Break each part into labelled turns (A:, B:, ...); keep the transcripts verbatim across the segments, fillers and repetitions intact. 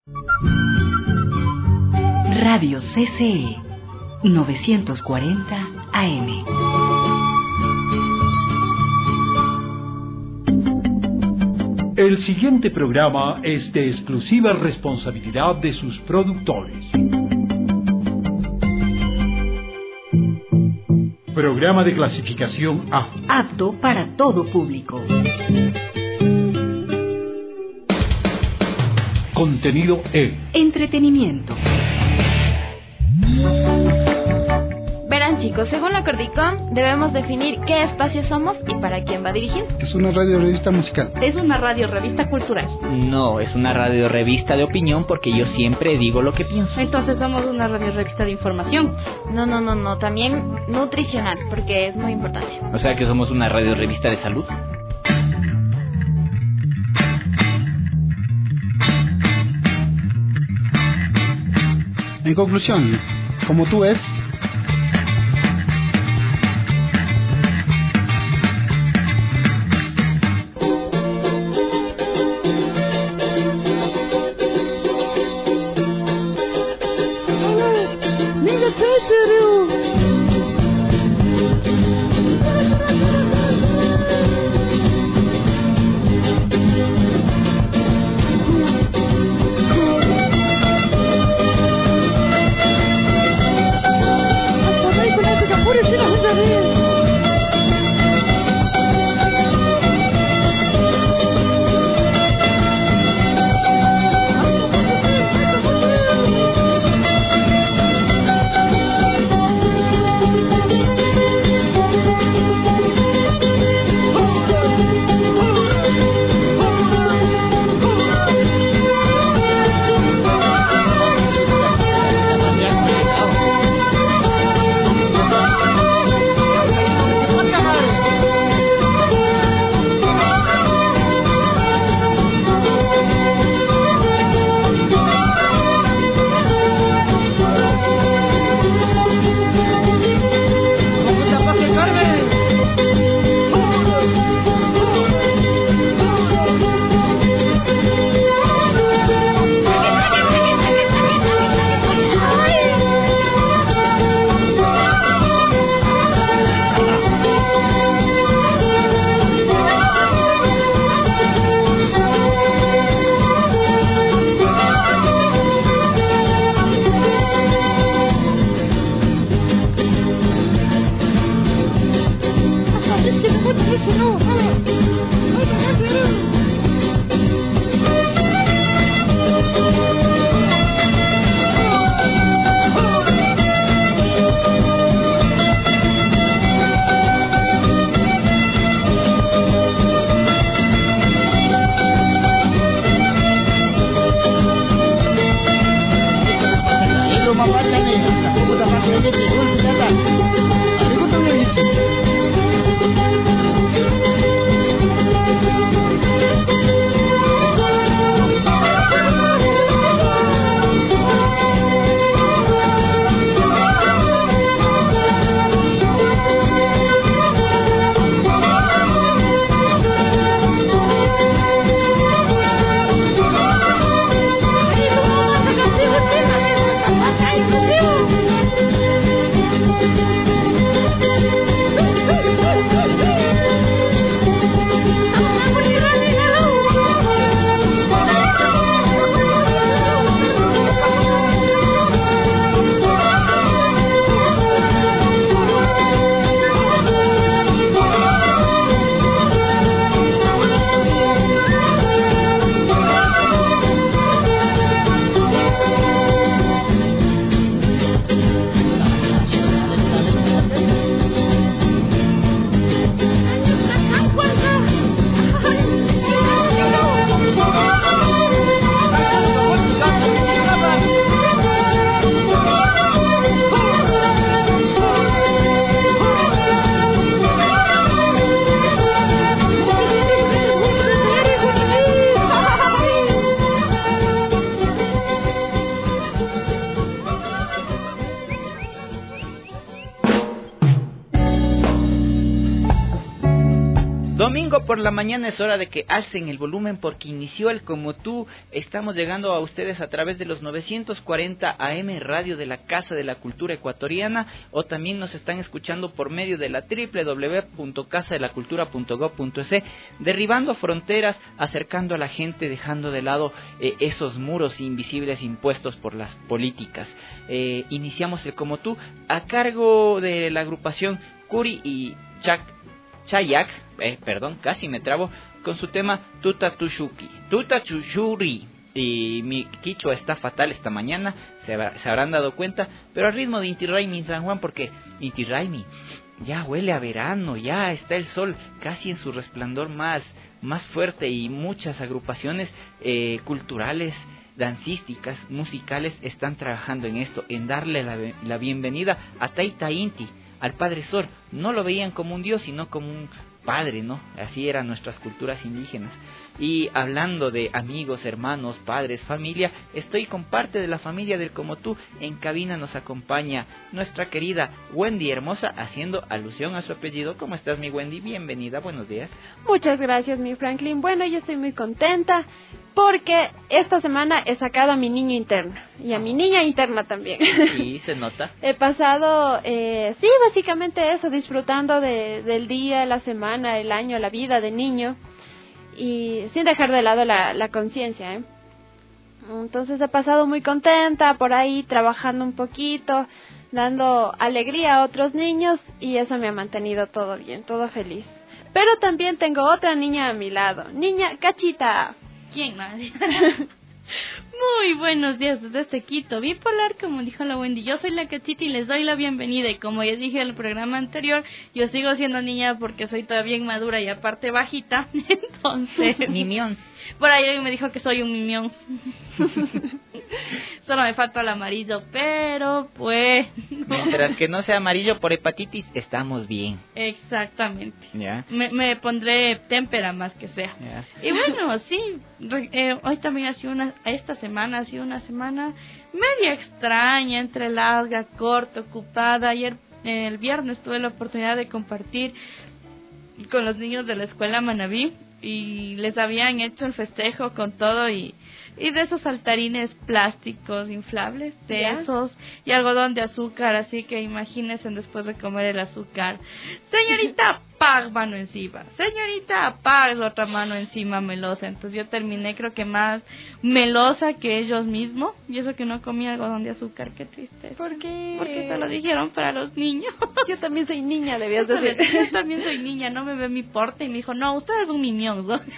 A: Radio C C E novecientos cuarenta A M.
B: El siguiente programa es de exclusiva responsabilidad de sus productores. Programa de clasificación A.
A: Apto para todo público.
B: Contenido E.
A: Entretenimiento.
C: Verán, chicos, según la Cordicom debemos definir qué espacio somos y para quién va dirigido.
D: Es una radio revista musical.
E: Es una radio revista cultural.
F: No, es una radio revista de opinión porque yo siempre digo lo que pienso.
E: Entonces somos una radio revista de información.
C: No, no, no, no, también nutricional, porque es muy importante.
F: O sea que somos una radio revista de salud.
D: En conclusión, como tú ves,
F: domingo por la mañana es hora de que alcen el volumen porque inició el Como Tú. Estamos llegando a ustedes a través de los novecientos cuarenta A M Radio de la Casa de la Cultura Ecuatoriana, o también nos están escuchando por medio de la doble u doble u doble u punto casa de la cultura punto gob punto es, derribando fronteras, acercando a la gente, dejando de lado eh, esos muros invisibles impuestos por las políticas. Eh, iniciamos el Como Tú a cargo de la agrupación Curi y Chac Chayak, eh, perdón, casi me trabo, con su tema Tuta Tushuki, Tuta Chushuri. Y mi quichua está fatal esta mañana, se, se habrán dado cuenta, pero al ritmo de Inti Raymi San Juan, porque Inti Raymi ya huele a verano, ya está el sol casi en su resplandor más, más fuerte, y muchas agrupaciones eh, culturales, dancísticas, musicales están trabajando en esto, en darle la, la bienvenida a Taita Inti, al Padre Sol. No lo veían como un dios, sino como un padre, ¿no? Así eran nuestras culturas indígenas. Y hablando de amigos, hermanos, padres, familia, estoy con parte de la familia del Como Tú. En cabina nos acompaña nuestra querida Wendy Hermosa, haciendo alusión a su apellido. ¿Cómo estás, mi Wendy? Bienvenida, buenos días.
C: Muchas gracias, mi Franklin. Bueno, yo estoy muy contenta porque esta semana he sacado a mi niño interno y a mi niña interna también.
F: Sí, se nota.
C: He pasado, eh, sí, básicamente eso, disfrutando de, del día, la semana, el año, la vida de niño, y sin dejar de lado la, la conciencia, ¿eh? Entonces he pasado muy contenta por ahí, trabajando un poquito, dando alegría a otros niños, y eso me ha mantenido todo bien, todo feliz. Pero también tengo otra niña a mi lado, niña Cachita.
E: ¿Quién nadie? Muy buenos días desde este Quito bipolar, como dijo la Wendy. Yo soy la Cachita y les doy la bienvenida. Y como ya dije en el programa anterior, yo sigo siendo niña porque soy todavía inmadura y aparte bajita. Entonces,
F: Mimions.
E: Por ahí alguien me dijo que soy un mimión. Solo me falta el amarillo, pero pues...
F: Mientras que no sea amarillo por hepatitis, estamos bien.
E: Exactamente.
F: ¿Ya?
E: Me, me pondré témpera más que sea.
F: ¿Ya?
E: Y bueno, sí, re, eh, hoy también ha sido una, esta semana ha sido una semana media extraña, entre larga, corta, ocupada. Ayer, eh, el viernes, tuve la oportunidad de compartir con los niños de la escuela Manabí y les habían hecho el festejo con todo y... Y de esos saltarines plásticos inflables, de ¿Ya? esos, y algodón de azúcar, así que imagínense después de comer el azúcar. Señorita, pag, mano encima. Señorita, pag, la otra mano encima, melosa. Entonces yo terminé creo que más melosa que ellos mismos, y eso que no comí algodón de azúcar, qué triste.
C: ¿Por qué?
E: Porque se lo dijeron para los niños.
C: Yo también soy niña, debías decir.
E: Yo también soy niña, no me ve mi porte, y me dijo, no, usted es un mimión, ¿no?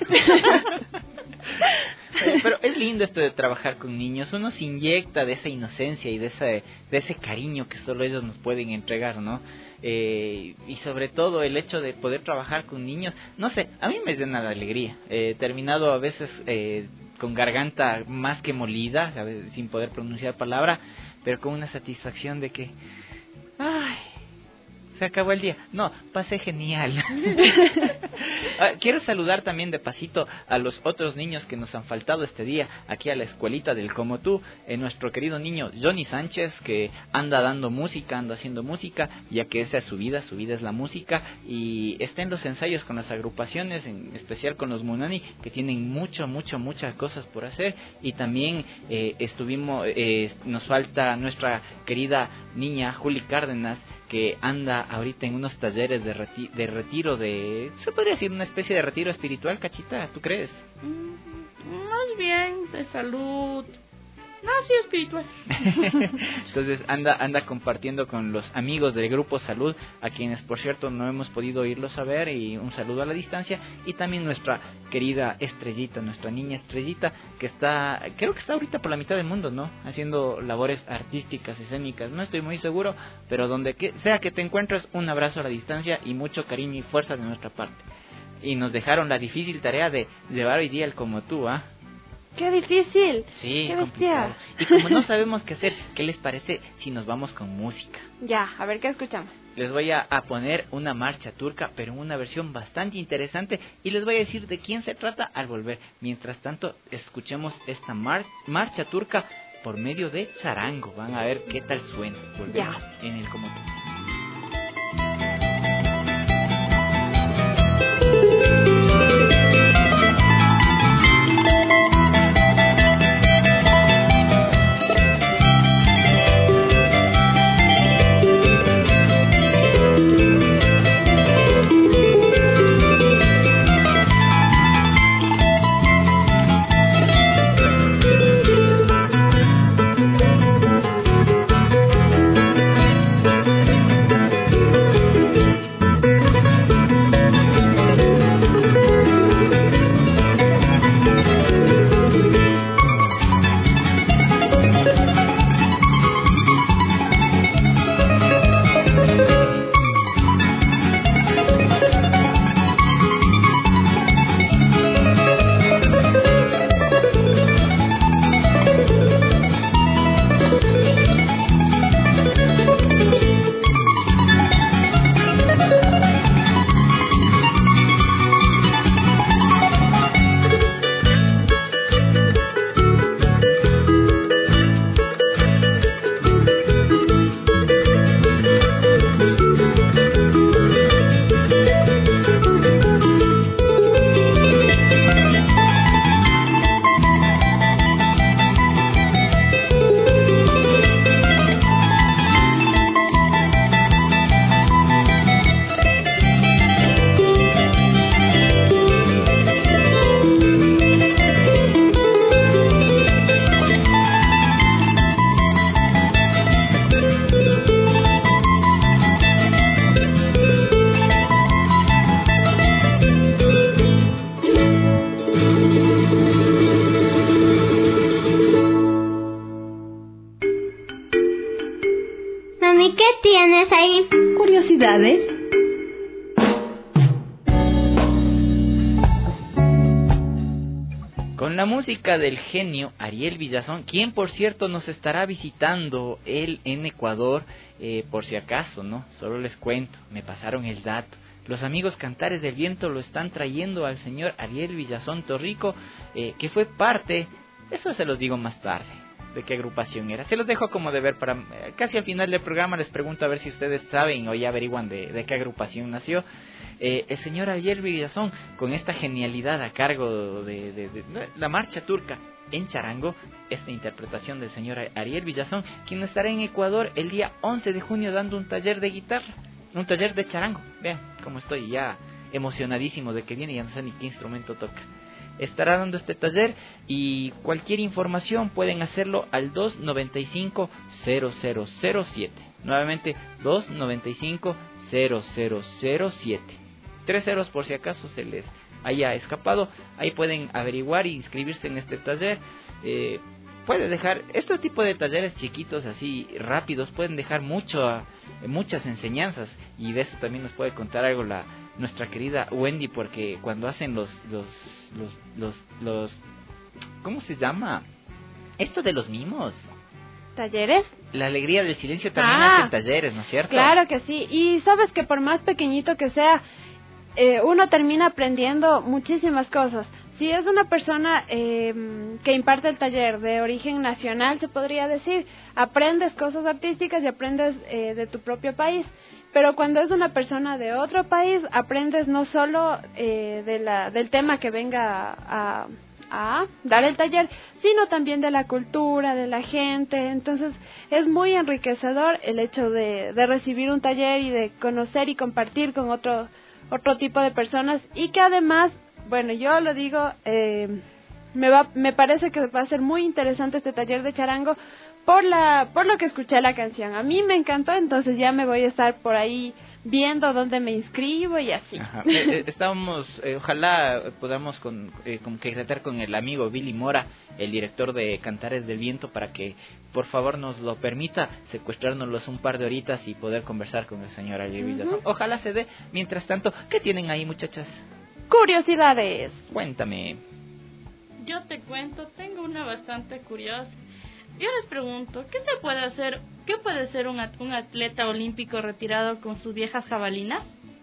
F: Pero es lindo esto de trabajar con niños, uno se inyecta de esa inocencia y de ese, de ese cariño que solo ellos nos pueden entregar, ¿no? Eh, y sobre todo el hecho de poder trabajar con niños, no sé, a mí me llena de alegría. He terminado a veces eh, con garganta más que molida, a veces sin poder pronunciar palabra, pero con una satisfacción de que, ay, se acabó el día. No, pasé genial. Quiero saludar también de pasito a los otros niños que nos han faltado este día aquí a la escuelita del Como Tú. Eh, nuestro querido niño Johnny Sánchez, que anda dando música, anda haciendo música, ya que esa es su vida, su vida es la música, y está en los ensayos con las agrupaciones, en especial con los Munani, que tienen mucho, mucho, muchas cosas por hacer. Y también eh, estuvimos, eh, nos falta nuestra querida niña Juli Cárdenas, que anda ahorita en unos talleres de, reti- de retiro de... ¿Se podría decir una especie de retiro espiritual, Cachita? ¿Tú crees?
E: Mm, más bien de salud. No, sí, espiritual.
F: Entonces anda anda compartiendo con los amigos del Grupo Salud, a quienes por cierto no hemos podido irlos a ver, y un saludo a la distancia. Y también nuestra querida Estrellita, nuestra niña Estrellita, que está, creo que está ahorita por la mitad del mundo, ¿no? Haciendo labores artísticas, escénicas, no estoy muy seguro, pero donde que sea que te encuentres, un abrazo a la distancia y mucho cariño y fuerza de nuestra parte. Y nos dejaron la difícil tarea de llevar hoy día el Como Tú, ¿ah? ¿eh?
C: ¡Qué difícil!
F: Sí,
C: ¡Qué
F: complicado. Y como no sabemos qué hacer, ¿qué les parece si nos vamos con música?
C: Ya, a ver qué escuchamos.
F: Les voy a, a poner una marcha turca, pero en una versión bastante interesante, y les voy a decir de quién se trata al volver. Mientras tanto, escuchemos esta mar- marcha turca por medio de charango. Van a ver qué tal suena. Volvemos ya en el Como Tú.
G: mami, ¿qué tienes ahí?
A: Curiosidades.
F: Con la música del genio Ariel Villazón, quien por cierto nos estará visitando él en Ecuador, eh, por si acaso, ¿no? Solo les cuento, me pasaron el dato. Los amigos Cantares del Viento lo están trayendo al señor Ariel Villazón Torrico, eh, que fue parte, eso se los digo más tarde, de qué agrupación era. Se los dejo como de ver para, eh, casi al final del programa les pregunto a ver si ustedes saben o ya averiguan de, de qué agrupación nació. Eh, el señor Ariel Villazón, con esta genialidad a cargo de, de, de, de la marcha turca en charango, esta interpretación del señor Ariel Villazón, quien estará en Ecuador el día once de junio dando un taller de guitarra, un taller de charango. Vean cómo estoy ya emocionadísimo de que viene, ya no sé ni qué instrumento toca. Estará dando este taller y cualquier información pueden hacerlo al dos noventa y cinco, cero cero cero siete. Nuevamente, dos noventa y cinco, cero cero cero siete. Tres ceros por si acaso se les haya escapado. Ahí pueden averiguar y inscribirse en este taller. Eh, puede dejar, este tipo de talleres chiquitos así rápidos pueden dejar mucho, muchas enseñanzas, y de eso también nos puede contar algo la nuestra querida Wendy, porque cuando hacen los los los los, los ¿cómo se llama? Esto de los mimos.
C: ¿Talleres?
F: La alegría del silencio también
C: ah,
F: hacen talleres, ¿no es cierto?
C: Claro que sí, y sabes que por más pequeñito que sea, eh, uno termina aprendiendo muchísimas cosas. Si es una persona eh, que imparte el taller de origen nacional, se podría decir, aprendes cosas artísticas y aprendes eh, de tu propio país. Pero cuando es una persona de otro país, aprendes no solo eh, de la, del tema que venga a, a dar el taller, sino también de la cultura, de la gente. Entonces es muy enriquecedor el hecho de, de recibir un taller y de conocer y compartir con otro, otro tipo de personas, y que además, bueno, yo lo digo, eh, me, va, me parece que va a ser muy interesante este taller de charango, por la por lo que escuché la canción. A mí me encantó, entonces ya me voy a estar por ahí viendo dónde me inscribo y así.
F: Ajá. Eh, estábamos, eh, ojalá podamos con, eh, concretar con el amigo Billy Mora, el director de Cantares del Viento, para que por favor nos lo permita secuestrárnoslos un par de horitas y poder conversar con el señor Ariel Villazón. Uh-huh. Ojalá se dé. Mientras tanto, ¿qué tienen ahí, muchachas?
C: Curiosidades.
F: Cuéntame.
E: Yo te cuento, tengo una bastante curiosa. Yo les pregunto, ¿qué se puede hacer? ¿Qué puede ser un, un atleta olímpico retirado con sus viejas jabalinas?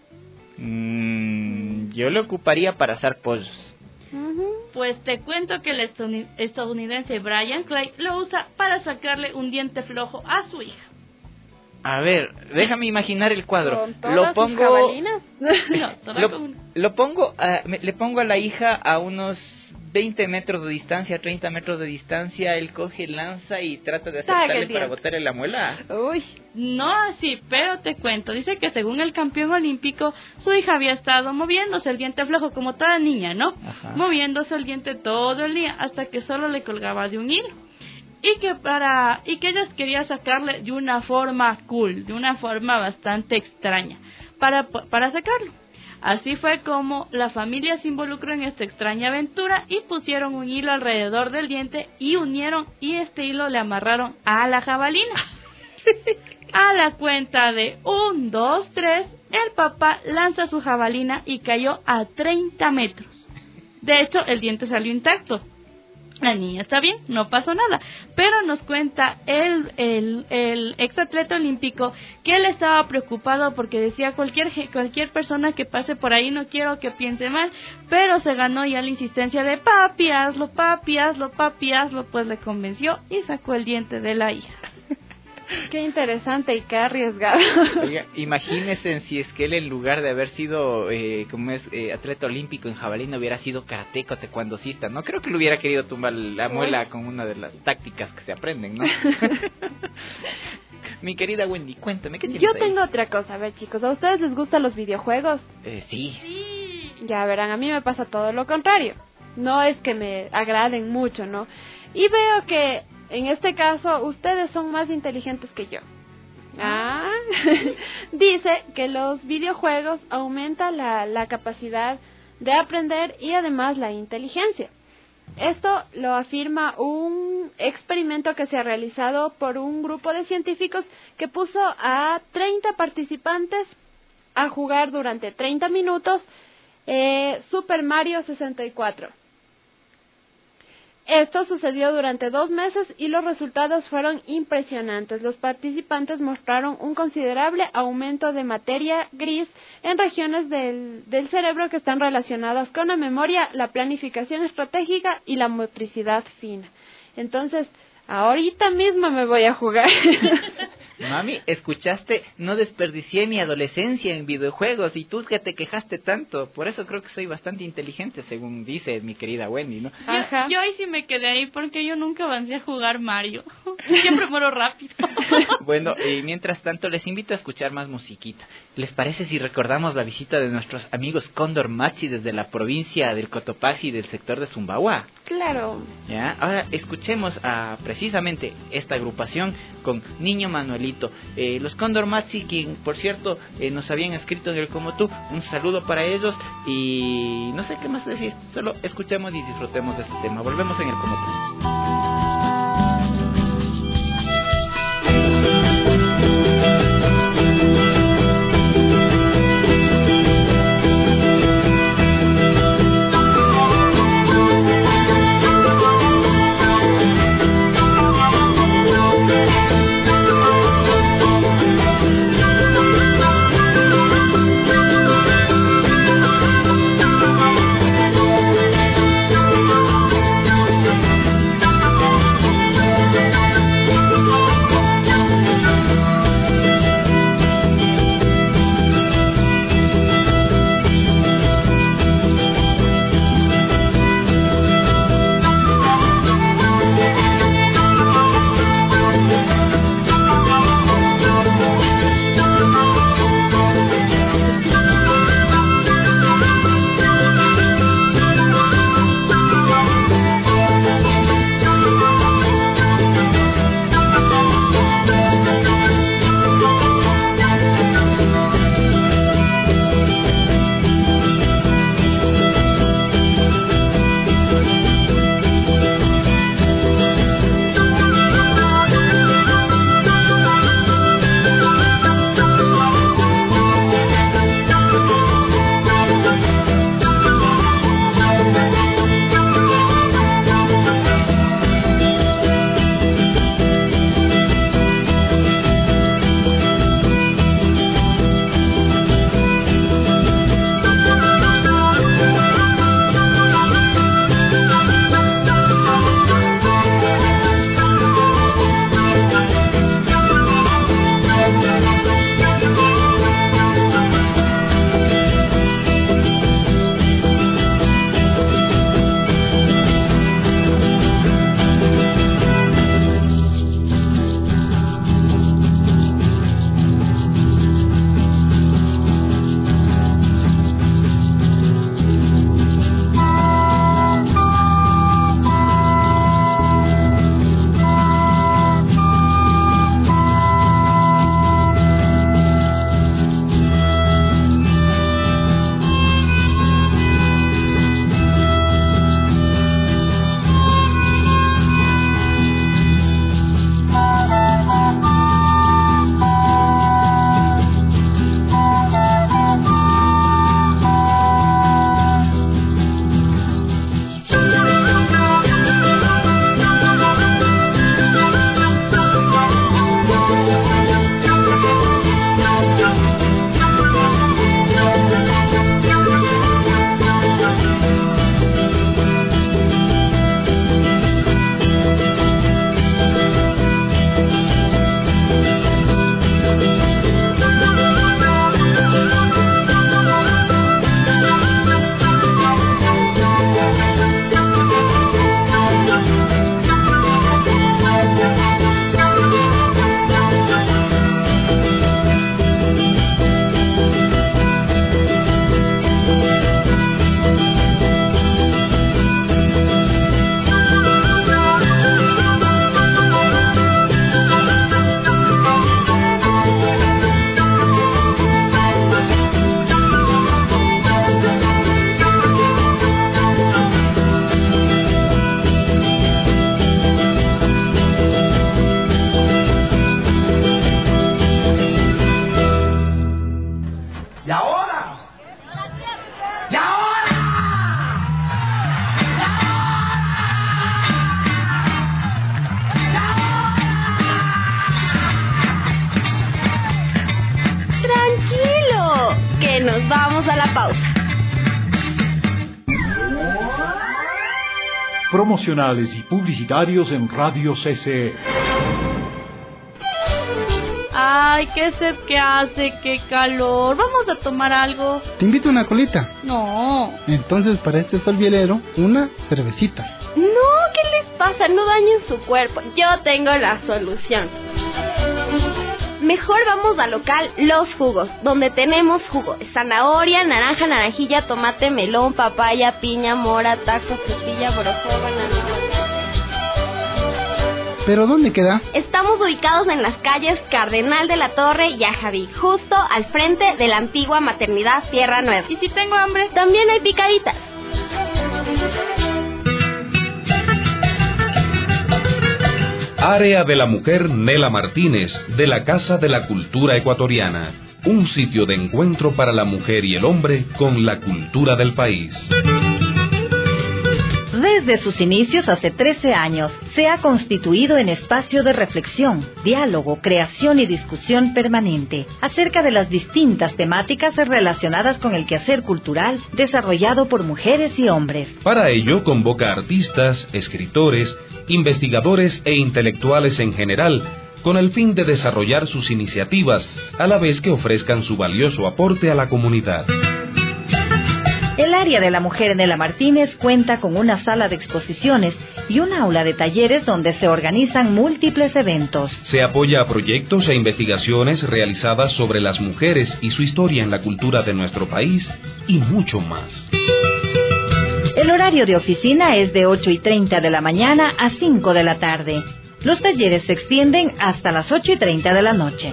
F: Mm, yo lo ocuparía para hacer pollos.
E: Uh-huh. Pues te cuento que el estadounidense Brian Clay lo usa para sacarle un diente flojo a su hija.
F: A ver, déjame imaginar el cuadro.
C: ¿Con todas
F: lo
C: sus
F: pongo,
C: jabalinas?
E: No,
F: lo, lo pongo, a, me, le pongo a la hija a unos veinte metros de distancia, treinta metros de distancia. Él coge, lanza y trata de acertarle para botarle la muela.
C: Uy,
E: no así, pero te cuento. Dice que según el campeón olímpico, su hija había estado moviéndose el diente flojo como toda niña, ¿no?
F: Ajá.
E: Moviéndose el diente todo el día hasta que solo le colgaba de un hilo. Y que para y que ella quería sacarle de una forma cool, de una forma bastante extraña, para, para sacarlo. Así fue como la familia se involucró en esta extraña aventura y pusieron un hilo alrededor del diente y unieron, y este hilo le amarraron a la jabalina. A la cuenta de un, dos, tres, el papá lanza su jabalina y cayó a treinta metros. De hecho, el diente salió intacto. La niña está bien, no pasó nada, pero nos cuenta el, el, el exatleta olímpico que él estaba preocupado porque decía cualquier, cualquier persona que pase por ahí, no quiero que piense mal, pero se ganó ya la insistencia de papi, hazlo, papi, hazlo, papi, hazlo, pues le convenció y sacó el diente de la hija.
C: Qué interesante y qué arriesgado.
F: Oiga, imagínense si es que él, en lugar de haber sido eh, como es eh, atleta olímpico en jabalina, hubiera sido karateco, taekwondocista. No creo que le hubiera querido tumbar la muela Uy. con una de las tácticas que se aprenden, ¿no? Mi querida Wendy, cuéntame, ¿qué tienes
C: Yo
F: ahí?
C: tengo otra cosa. A ver, chicos, ¿a ustedes les gustan los videojuegos?
F: Eh, sí.
E: Sí.
C: Ya verán, a mí me pasa todo lo contrario. No es que me agraden mucho, ¿no? Y veo que en este caso ustedes son más inteligentes que yo. Ah, dice que los videojuegos aumentan la, la capacidad de aprender y además la inteligencia. Esto lo afirma un experimento que se ha realizado por un grupo de científicos que puso a treinta participantes a jugar durante treinta minutos eh, Super Mario sesenta y cuatro. Esto sucedió durante dos meses y los resultados fueron impresionantes. Los participantes mostraron un considerable aumento de materia gris en regiones del, del cerebro que están relacionadas con la memoria, la planificación estratégica y la motricidad fina. Entonces, ahorita mismo me voy a jugar.
F: Mami, escuchaste, no desperdicié mi adolescencia en videojuegos y tú que te quejaste tanto. Por eso creo que soy bastante inteligente, según dice mi querida Wendy, ¿no?
C: Ajá.
E: Yo, yo ahí sí me quedé ahí porque yo nunca avancé a jugar Mario. Siempre muero rápido.
F: Bueno, y mientras tanto les invito a escuchar más musiquita. ¿Les parece si recordamos la visita de nuestros amigos Cóndor Machi desde la provincia del Cotopaxi y del sector de Sumbawa?
C: Claro.
F: ¿Ya? Ahora escuchemos a precisamente esta agrupación con Niño Manuelito. Eh, los Cóndor Machi, quien por cierto eh, nos habían escrito en el Como Tú, un saludo para ellos y no sé qué más decir, solo escuchemos y disfrutemos de este tema. Volvemos en el Como Tú.
G: Thank you. la pausa.
B: Promocionales y publicitarios en Radio C C E.
E: Ay, qué sed que hace, qué calor. Vamos a tomar algo.
D: Te invito a una colita.
E: No.
D: Entonces, para este fue el vielero, una cervecita.
C: No, ¿qué les pasa? No dañen su cuerpo. Yo tengo la solución. Mejor vamos al local Los Jugos, donde tenemos jugo de zanahoria, naranja, naranjilla, tomate, melón, papaya, piña, mora, taco, frutilla, borojó, banana.
D: ¿Pero dónde queda?
C: Estamos ubicados en las calles Cardenal de la Torre y Ajaví, justo al frente de la antigua maternidad Tierra Nueva.
E: ¿Y si tengo hambre?
C: También hay picaditas.
H: Área de la Mujer Nela Martínez, de la Casa de la Cultura Ecuatoriana. Un sitio de encuentro para la mujer y el hombre con la cultura del país.
I: Desde sus inicios hace trece años, se ha constituido en espacio de reflexión, diálogo, creación y discusión permanente acerca de las distintas temáticas relacionadas con el quehacer cultural desarrollado por mujeres y hombres.
H: Para ello convoca artistas, escritores, investigadores e intelectuales en general, con el fin de desarrollar sus iniciativas, a la vez que ofrezcan su valioso aporte a la comunidad.
I: El área de la mujer Nela Martínez cuenta con una sala de exposiciones y un aula de talleres donde se organizan múltiples eventos.
H: Se apoya a proyectos e investigaciones realizadas sobre las mujeres y su historia en la cultura de nuestro país y mucho más.
I: El horario de oficina es de ocho y treinta de la mañana a cinco de la tarde. Los talleres se extienden hasta las ocho y treinta de la noche.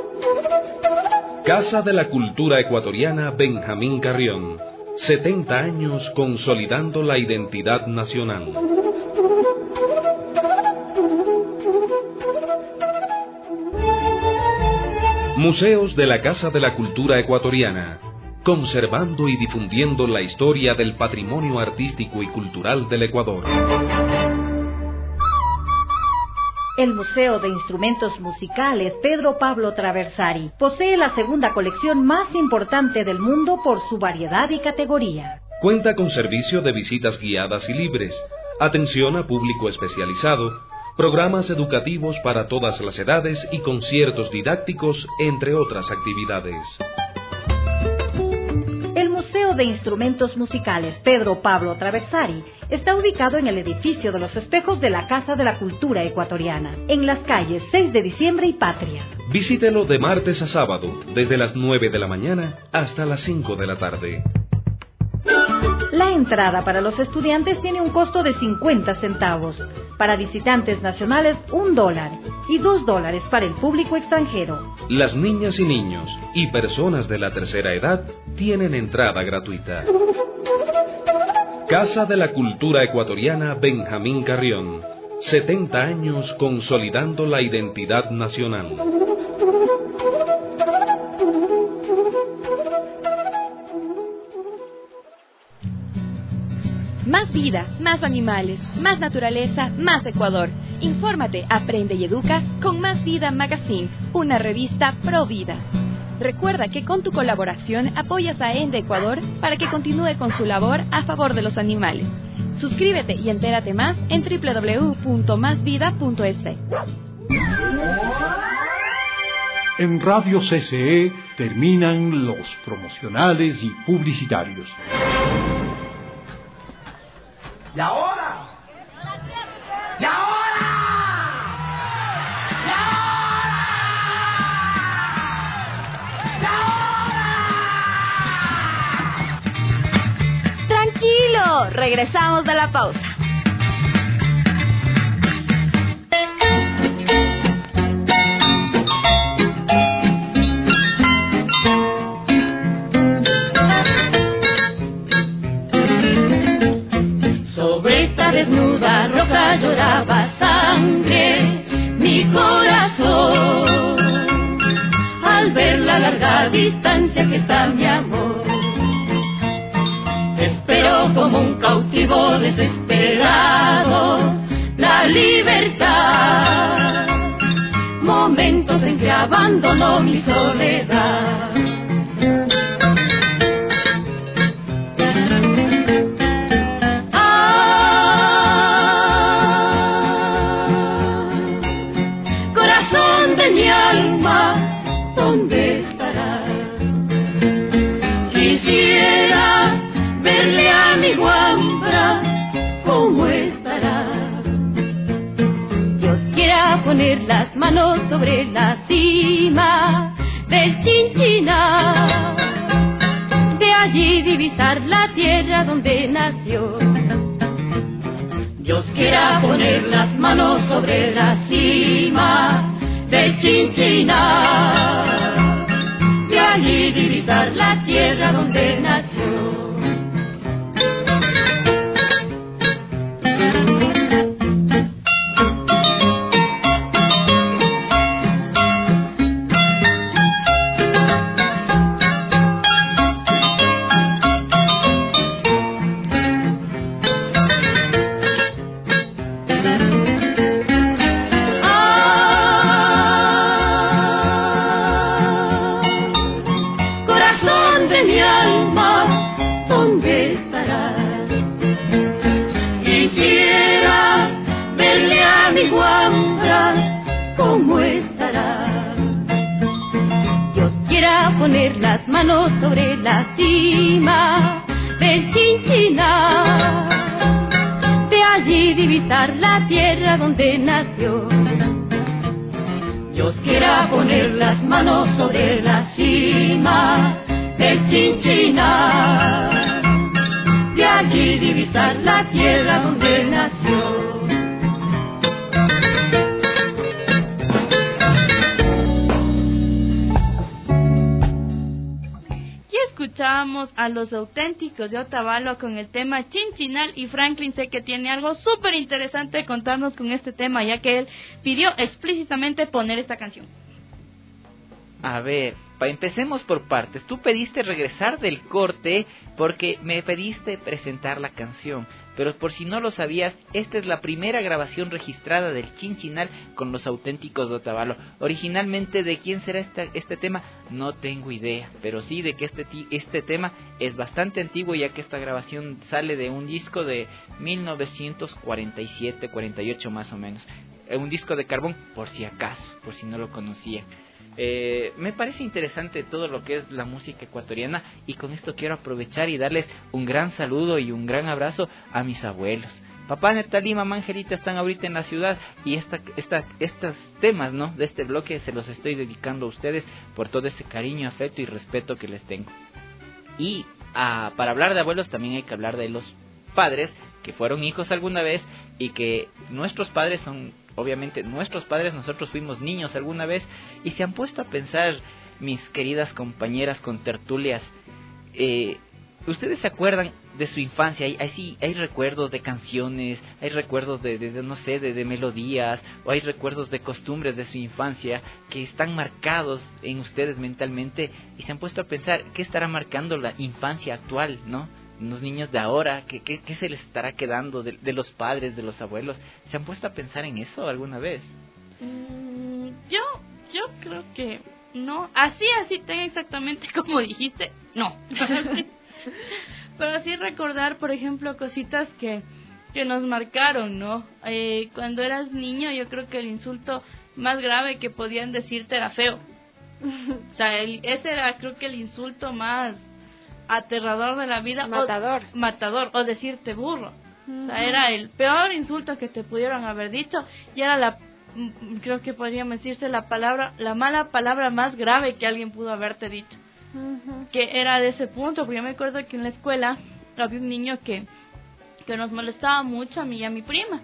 H: Casa de la Cultura Ecuatoriana Benjamín Carrión. setenta años consolidando la identidad nacional. Museos de la Casa de la Cultura Ecuatoriana, conservando y difundiendo la historia del patrimonio artístico y cultural del Ecuador.
I: El Museo de Instrumentos Musicales Pedro Pablo Traversari posee la segunda colección más importante del mundo por su variedad y categoría.
H: Cuenta con servicio de visitas guiadas y libres, atención a público especializado, programas educativos para todas las edades y conciertos didácticos, entre otras actividades.
I: El Museo de Instrumentos Musicales Pedro Pablo Traversari está ubicado en el edificio de los espejos de la Casa de la Cultura Ecuatoriana, en las calles seis de diciembre y Patria.
H: Visítelo de martes a sábado, desde las nueve de la mañana hasta las cinco de la tarde.
I: La entrada para los estudiantes tiene un costo de cincuenta centavos, para visitantes nacionales un dólar y dos dólares para el público extranjero.
H: Las niñas y niños y personas de la tercera edad tienen entrada gratuita. Casa de la Cultura Ecuatoriana Benjamín Carrión. setenta años consolidando la identidad nacional.
J: Más vida, más animales, más naturaleza, más Ecuador. Infórmate, aprende y educa con Más Vida Magazine, una revista pro vida. Recuerda que con tu colaboración apoyas a ENDE Ecuador para que continúe con su labor a favor de los animales. Suscríbete y entérate más en doble u doble u doble u punto más vida punto es.
B: En Radio C C E terminan los promocionales y publicitarios.
K: ¿Y ahora? ¿Y ahora? ¿Y ahora? ¿Y ahora?
C: Tranquilo, regresamos de la pausa.
L: Desnuda, roja, lloraba sangre mi corazón al ver la larga distancia que está mi amor. Espero como un cautivo desesperado la libertad, momentos en que abandono mi soledad. ¿dónde estará? Quisiera verle a mi guambra, ¿cómo estará? Yo quiero poner las manos sobre la cima del Chinchiná, de allí divisar la tierra donde nació. Dios quiera poner las manos sobre la cima del Chinchiná, de allí divisar la tierra donde nació. Poner las manos sobre la cima del Chinchiná, de allí divisar la tierra donde nació. Dios quiera poner las manos sobre la cima del Chinchiná, de allí divisar la tierra donde nació.
E: Escuchábamos a Los Auténticos de Otavalo con el tema Chinchinal, y Franklin sé que tiene algo súper interesante que contarnos con este tema, ya que él pidió explícitamente poner esta canción.
F: A ver, empecemos por partes. Tú pediste regresar del corte porque me pediste presentar la canción. Pero por si no lo sabías, esta es la primera grabación registrada del Chinchinal con Los Auténticos de Otavalo. Originalmente, ¿de quién será este, este tema? No tengo idea, pero sí de que este, este tema es bastante antiguo, ya que esta grabación sale de un disco de mil novecientos cuarenta y siete, cuarenta y ocho más o menos. Un disco de Carbón, por si acaso, por si no lo conocían. Eh, me parece interesante todo lo que es la música ecuatoriana, y con esto quiero aprovechar y darles un gran saludo y un gran abrazo a mis abuelos. Papá Neftalí y mamá Angelita están ahorita en la ciudad, y esta, esta, estos temas, ¿no?, de este bloque se los estoy dedicando a ustedes por todo ese cariño, afecto y respeto que les tengo. Y ah, para hablar de abuelos también hay que hablar de los padres que fueron hijos alguna vez, y que nuestros padres son obviamente nuestros padres, nosotros fuimos niños alguna vez, y se han puesto a pensar, mis queridas compañeras con tertulias, eh, ¿ustedes se acuerdan de su infancia? Hay, hay, sí, hay recuerdos de canciones, hay recuerdos de, de, de no sé, de, de melodías, o hay recuerdos de costumbres de su infancia que están marcados en ustedes mentalmente, y se han puesto a pensar, ¿qué estará marcando la infancia actual, no? Los niños de ahora, ¿qué, qué, qué se les estará quedando de, de los padres, de los abuelos? ¿Se han puesto a pensar en eso alguna vez?
E: Mm, yo, yo creo que no. Así, así, ten exactamente como dijiste, no. Pero sí recordar, por ejemplo, cositas que, que nos marcaron, ¿no? Eh, cuando eras niño, yo creo que el insulto más grave que podían decirte era feo. O sea, el, ese era, creo que el insulto más aterrador de la vida,
C: matador
E: o, matador o decirte burro. Uh-huh. O sea, era el peor insulto que te pudieron haber dicho, y era la, creo que podríamos decirse la palabra, la mala palabra más grave que alguien pudo haberte dicho. Uh-huh. Que era de ese punto, porque yo me acuerdo que en la escuela había un niño que que nos molestaba mucho a mí y a mi prima,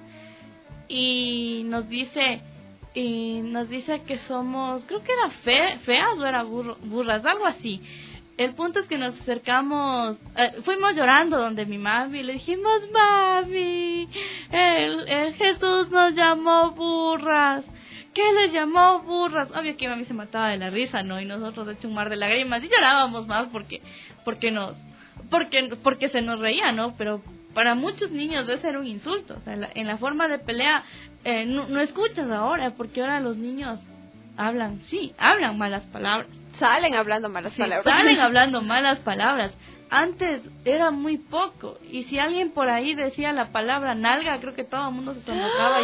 E: y nos dice y nos dice que somos, creo que era fe, feas o era burro, burras, algo así. El punto es que nos acercamos, eh, fuimos llorando donde mi mami, y le dijimos, mami, el, el Jesús nos llamó burras. ¿Qué les llamó burras? Obvio que mami se mataba de la risa, ¿no? Y nosotros hecho un mar de lágrimas y llorábamos más porque porque nos porque porque se nos reía, ¿no? Pero para muchos niños ese era un insulto. O sea, en la, en la forma de pelea eh, no, no escuchas ahora, porque ahora los niños hablan, sí, hablan malas palabras.
C: Salen hablando malas
E: sí,
C: palabras.
E: Salen hablando malas palabras. antes era muy poco. Y si alguien por ahí decía la palabra nalga, creo que todo el mundo se sonrojaba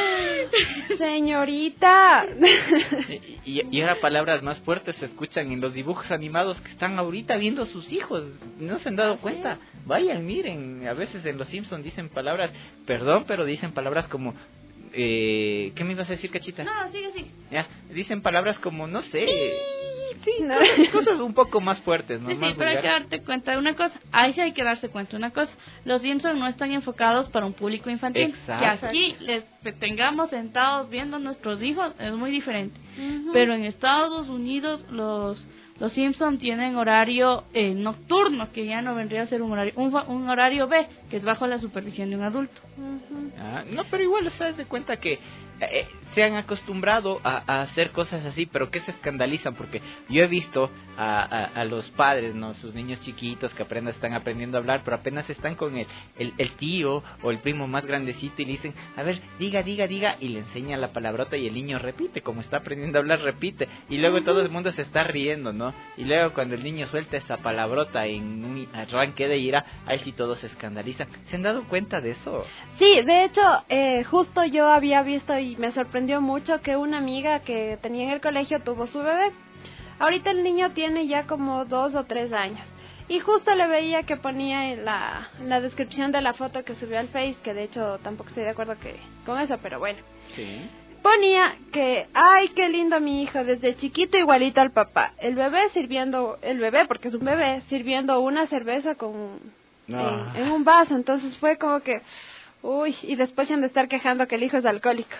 E: y...
C: Señorita.
F: Y, y ahora palabras más fuertes se escuchan en los dibujos animados que están ahorita viendo sus hijos. ¿No se han dado cuenta? Vayan, miren, a veces en Los Simpsons dicen palabras, perdón, pero dicen palabras como... Eh, ¿Qué me ibas a decir, Cachita?
E: No, sigue, sigue.
F: Ya, dicen palabras como, no sé... Sí, no. cosas, cosas un poco más fuertes, ¿no?
E: Sí,
F: más
E: sí, pero hay que darte cuenta de una cosa. Ahí sí hay que darse cuenta de una cosa. Los Simpsons no están enfocados para un público infantil.
F: Exacto.
E: Que aquí les tengamos sentados viendo a nuestros hijos es muy diferente.
C: Uh-huh.
E: Pero en Estados Unidos los los Simpsons tienen horario eh, nocturno, que ya no vendría a ser un horario un, un horario B, que es bajo la supervisión de un adulto.
C: Uh-huh.
F: Ah, no, pero igual se das de cuenta que eh, se han acostumbrado a, a hacer cosas así, pero que se escandalizan, porque yo he visto a, a, a los padres, no, sus niños chiquitos que apenas están aprendiendo a hablar, pero apenas están con el, el, el tío o el primo más grandecito y le dicen, a ver, diga, diga, diga, y le enseña la palabrota y el niño repite, como está aprendiendo a hablar, repite, y luego todo el mundo se está riendo, ¿no? Y luego cuando el niño suelta esa palabrota en un arranque de ira, ahí sí todos se escandalizan. ¿Se han dado cuenta de eso?
C: Sí, de hecho, eh, justo yo había visto y me sorprendió mucho que una amiga que tenía en el colegio tuvo su bebé. Ahorita el niño tiene ya como dos o tres años. Y justo le veía que ponía en la, en la descripción de la foto que subió al Face, que de hecho tampoco estoy de acuerdo que con eso, pero bueno.
F: Sí.
C: Ponía que, ay, qué lindo mi hijo, desde chiquito igualito al papá. El bebé sirviendo, el bebé, porque es un bebé, sirviendo una cerveza con
F: No.
C: en, en un vaso. Entonces fue como que, uy, y después se han de estar quejando que el hijo es alcohólico.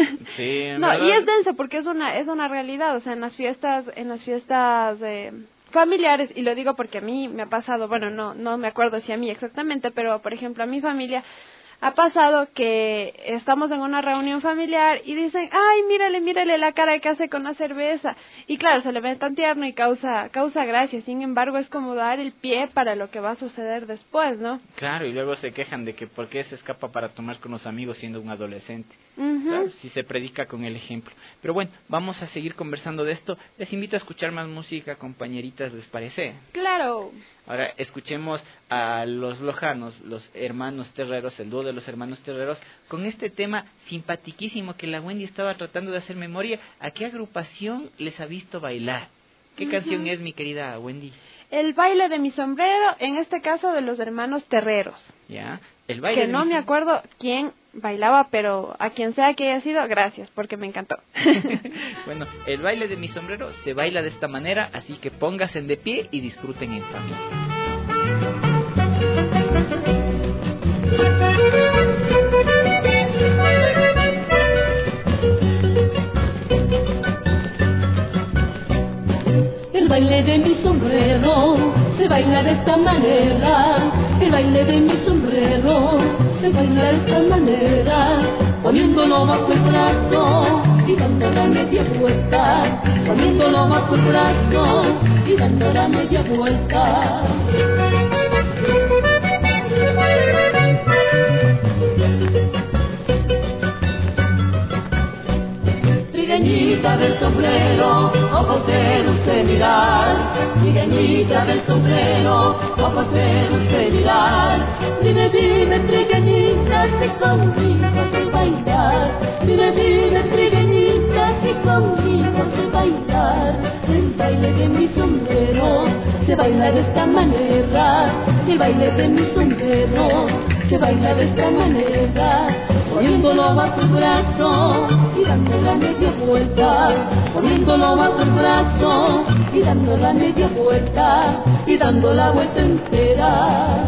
F: Sí,
C: no,
F: ¿verdad?
C: y es denso porque es una es una realidad, o sea, en las fiestas, en las fiestas eh, familiares, y lo digo porque a mí me ha pasado, bueno, no no me acuerdo si a mí exactamente, pero por ejemplo a mi familia ha pasado que estamos en una reunión familiar y dicen, ay, mírale, mírale la cara que hace con la cerveza. Y claro, se le ve tan tierno y causa causa gracia. Sin embargo, es como dar el pie para lo que va a suceder después, ¿no?
F: Claro, y luego se quejan de que por qué se escapa para tomar con los amigos siendo un adolescente.
C: Uh-huh.
F: Claro, si se predica con el ejemplo. Pero bueno, vamos a seguir conversando de esto. Les invito a escuchar más música, compañeritas, ¿les parece?
C: Claro.
F: Ahora escuchemos a los lojanos, los hermanos terreros, el dúo de los hermanos terreros, con este tema simpatiquísimo que la Wendy estaba tratando de hacer memoria. ¿A qué agrupación les ha visto bailar? ¿Qué uh-huh. canción es, mi querida Wendy?
C: El baile de mi sombrero, en este caso de los hermanos terreros.
F: Ya, el baile
C: que
F: de
C: no
F: mi
C: me
F: som-
C: acuerdo quién bailaba, pero a quien sea que haya sido, gracias, porque me encantó.
F: Bueno, el baile de mi sombrero se baila de esta manera, así que pónganse de pie y disfruten en familia.
L: El baile de mi sombrero se baila de esta manera. El baile de mi sombrero se baila de esta manera. Poniéndolo bajo el brazo y dando la media vuelta. Poniéndolo bajo el brazo y dando la media vuelta. Trigueñita del sombrero, ojos de dulce mirar. Trigueñita del sombrero, ojos de dulce mirar. Dime, dime, trigueñita, si conmigo se bailar. Dime, dime, trigueñita, si conmigo se bailar. El baile de mi sombrero se baila de esta manera. El baile de mi sombrero se baila de esta manera. Poniéndolo bajo el brazo y dando la media vuelta. Poniéndolo bajo el brazo y dando la media vuelta. Y dando la vuelta entera.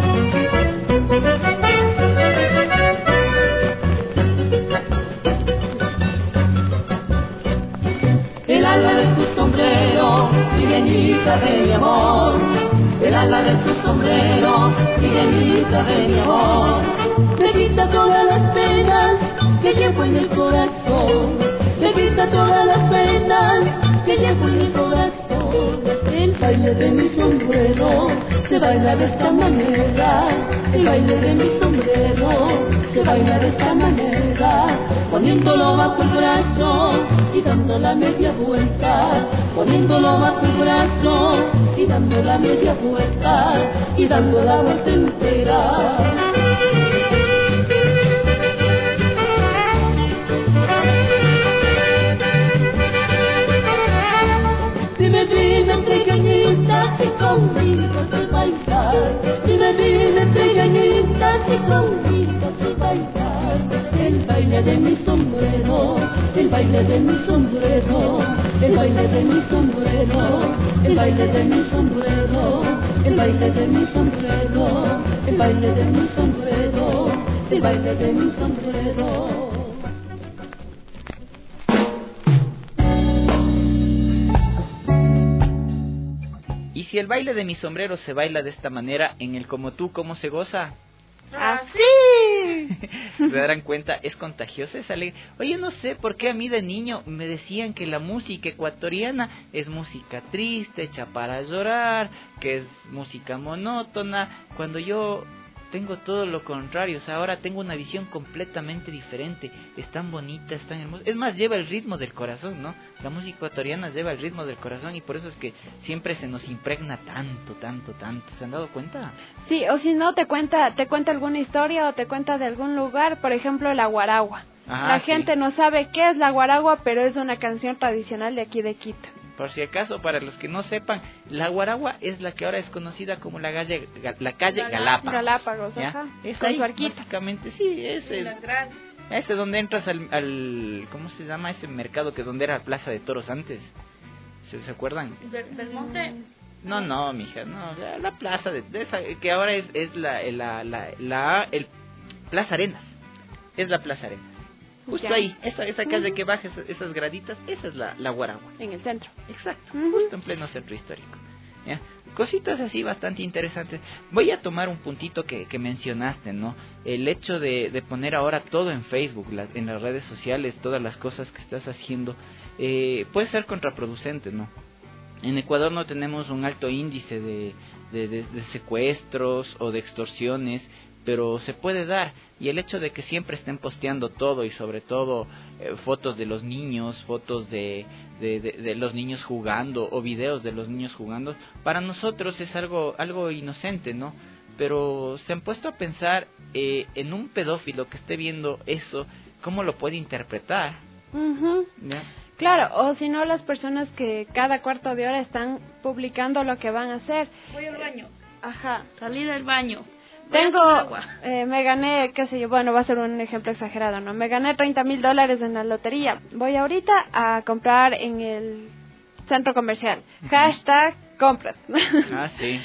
L: El ala de tu sombrero, trigueñita de mi amor. El ala de tu sombrero, trigueñita de mi amor. Me quita todas las penas que llevo en el corazón. Me quita todas las penas que llevo en el corazón. El baile de mi sombrero se baila de esta manera. El baile de mi sombrero se baila de esta manera. Poniéndolo bajo el brazo y dando dando la media vuelta, poniéndolo bajo el brazo y dando la media vuelta y dando la vuelta entera. Dime, dime, pequeñita, si conmigo se bailar. Dime, dime, pequeñita, si conmigo se bailar. El baile de mi sombrero, el baile de mi sombrero, el baile de mi sombrero, el baile de mi sombrero, el baile de mi sombrero, el baile de mi sombrero, el baile de mi sombrero.
F: Y si el baile de mi sombrero se baila de esta manera, en el como tú, ¿cómo se goza?
C: ¡Así!
F: ¿Se darán cuenta? Es contagiosa, es alegre. Oye, no sé por qué a mí de niño me decían que la música ecuatoriana es música triste, hecha para llorar, que es música monótona, cuando yo tengo todo lo contrario. O sea, ahora tengo una visión completamente diferente. Es tan bonita, es tan hermosa. Es más, lleva el ritmo del corazón, ¿no? La música ecuatoriana lleva el ritmo del corazón y por eso es que siempre se nos impregna tanto, tanto, tanto. ¿Se han dado cuenta?
C: Sí, o si no, te cuenta te cuenta alguna historia o te cuenta de algún lugar, por ejemplo, la guaragua.
F: Ajá,
C: la
F: sí.
C: gente no sabe qué es la guaragua, pero es una canción tradicional de aquí de Quito.
F: Por si acaso, para los que no sepan, la guaragua es la que ahora es conocida como la calle, la calle Galápagos.
C: Galápagos,
F: ¿ya?
C: ajá.
F: Es
C: Con
F: ahí,
C: su arquita.
F: básicamente, sí, es el, ese es donde entras al, al, ¿cómo se llama ese mercado que donde era Plaza de Toros antes? ¿Se, ¿se acuerdan?
E: Belmonte.
F: No, no, mija, no, la, la plaza de, de esa, que ahora es, es la, la, la, la, el Plaza Arenas, es la Plaza Arenas. Justo
C: Ya.
F: ahí, esa, esa calle
C: Uh-huh.
F: que baja esas, esas graditas, esa es la, la guaragua.
C: En el centro.
F: Exacto,
C: Uh-huh.
F: justo en pleno centro histórico. ¿Ya? Cositas así bastante interesantes. Voy a tomar un puntito que, que mencionaste, ¿no? El hecho de, de poner ahora todo en Facebook, la, en las redes sociales, todas las cosas que estás haciendo, eh, puede ser contraproducente, ¿no? En Ecuador no tenemos un alto índice de, de, de, de secuestros o de extorsiones, pero se puede dar, y el hecho de que siempre estén posteando todo y sobre todo eh, fotos de los niños, fotos de, de, de, de los niños jugando o videos de los niños jugando, para nosotros es algo algo inocente, ¿no? Pero se han puesto a pensar eh, en un pedófilo que esté viendo eso, ¿cómo lo puede interpretar?
C: Uh-huh.
F: ¿Ya?
C: Claro, o si no, las personas que cada cuarto de hora están publicando lo que van a hacer.
E: Voy al baño.
C: Ajá.
E: Salí del baño.
C: Tengo, eh, me gané, qué sé yo, bueno, va a ser un ejemplo exagerado, ¿no? Me gané treinta mil dólares en la lotería. Voy ahorita a comprar en el centro comercial. Uh-huh. Hashtag compras.
F: Ah, sí.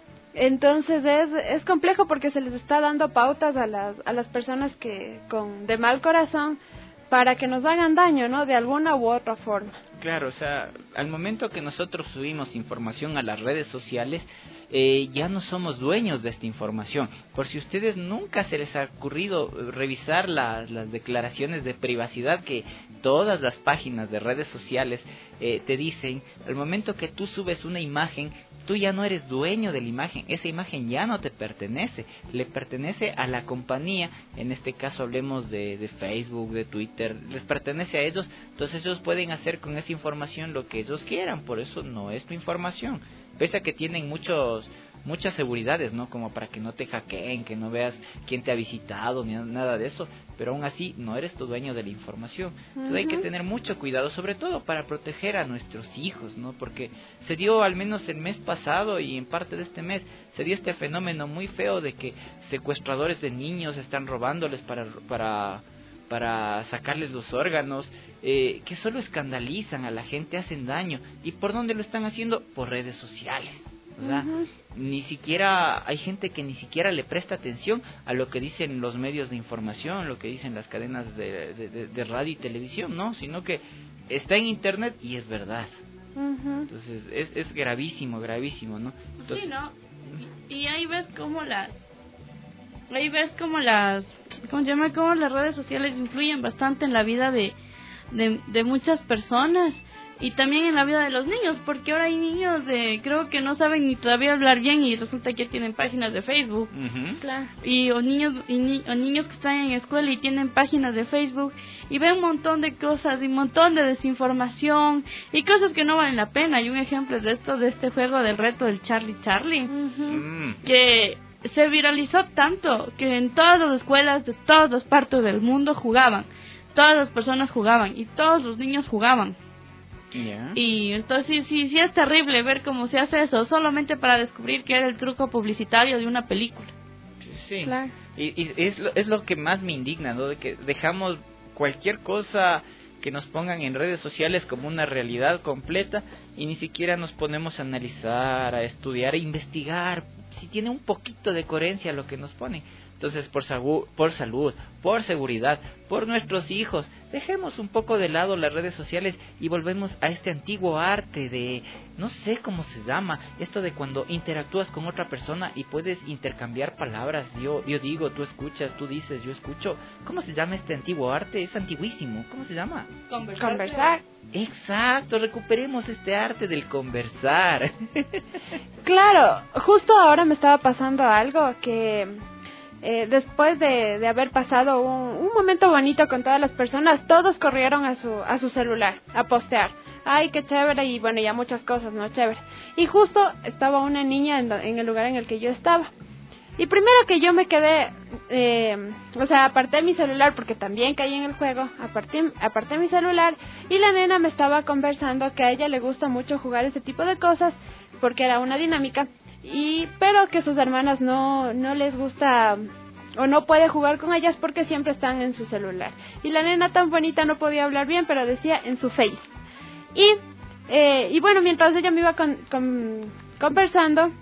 C: Entonces es, es complejo porque se les está dando pautas a las, a las personas que con de mal corazón para que nos hagan daño, ¿no? De alguna u otra forma.
F: Claro, o sea, al momento que nosotros subimos información a las redes sociales, eh, ya no somos dueños de esta información. Por si ustedes nunca se les ha ocurrido revisar las, las declaraciones de privacidad que todas las páginas de redes sociales eh, te dicen, al momento que tú subes una imagen, tú ya no eres dueño de la imagen, esa imagen ya no te pertenece, le pertenece a la compañía, en este caso hablemos de, de Facebook, de Twitter, les pertenece a ellos, entonces ellos pueden hacer con esa información lo que ellos quieran, por eso no es tu información, pese a que tienen muchos muchas seguridades, ¿no? Como para que no te hackeen, que no veas quién te ha visitado, ni nada de eso, pero aún así no eres tu dueño de la información. Entonces uh-huh. hay que tener mucho cuidado, sobre todo para proteger a nuestros hijos, ¿no? Porque se dio al menos el mes pasado y en parte de este mes se dio este fenómeno muy feo de que secuestradores de niños están robándoles para para para sacarles los órganos, eh, que solo escandalizan a la gente, hacen daño. ¿Y por dónde lo están haciendo? Por redes sociales. O sea, uh-huh. ni siquiera, hay gente que ni siquiera le presta atención a lo que dicen los medios de información, lo que dicen las cadenas de, de, de, de radio y televisión, ¿no? Sino que está en internet y es verdad. Uh-huh. Entonces, es, es gravísimo, gravísimo, ¿no? Entonces,
E: sí, ¿no? Y ahí ves cómo las, ahí ves cómo las, ¿cómo se llama? Cómo las redes sociales influyen bastante en la vida de, de, de muchas personas. y también en la vida de los niños, porque ahora hay niños de creo que no saben ni todavía hablar bien y resulta que tienen páginas de Facebook.
F: Uh-huh.
C: Claro.
E: Y o niños y ni, o niños que están en escuela y tienen páginas de Facebook y ven un montón de cosas y un montón de desinformación y cosas que no valen la pena. Y un ejemplo de esto, de este juego del reto del Charlie Charlie,
C: Uh-huh.
F: Mm.
E: que se viralizó tanto que en todas las escuelas de todas las partes del mundo jugaban, todas las personas jugaban y todos los niños jugaban.
F: Yeah.
E: Y entonces sí, sí, sí es terrible ver cómo se hace eso solamente para descubrir que era el truco publicitario de una película.
F: Sí.
C: Claro.
F: Y, y es, lo, es lo que más me indigna, ¿no? De que dejamos cualquier cosa que nos pongan en redes sociales como una realidad completa y ni siquiera nos ponemos a analizar, a estudiar, a investigar si tiene un poquito de coherencia lo que nos ponen. Entonces, por, sagu- por salud, por seguridad, por nuestros hijos, dejemos un poco de lado las redes sociales y volvemos a este antiguo arte de, no sé cómo se llama, esto de cuando interactúas con otra persona y puedes intercambiar palabras. Yo, yo digo, tú escuchas, tú dices, yo escucho. ¿Cómo se llama este antiguo arte? Es antiguísimo. ¿Cómo se llama?
E: Conversar.
C: Conversar.
F: Exacto, recuperemos este arte del conversar.
C: Claro, justo ahora me estaba pasando algo que eh, después de, de haber pasado un, un momento bonito con todas las personas, todos corrieron a su a su celular a postear. Ay, qué chévere, y bueno, ya muchas cosas, ¿no? Chévere. Y justo estaba una niña en, en el lugar en el que yo estaba. Y primero que yo me quedé, eh, o sea, aparté mi celular porque también caí en el juego, aparté, aparté mi celular y la nena me estaba conversando que a ella le gusta mucho jugar ese tipo de cosas porque era una dinámica, y pero que sus hermanas no, no les gusta o no puede jugar con ellas porque siempre están en su celular. Y la nena tan bonita no podía hablar bien, pero decía en su face. Y, eh, y bueno, mientras ella me iba con, con, conversando,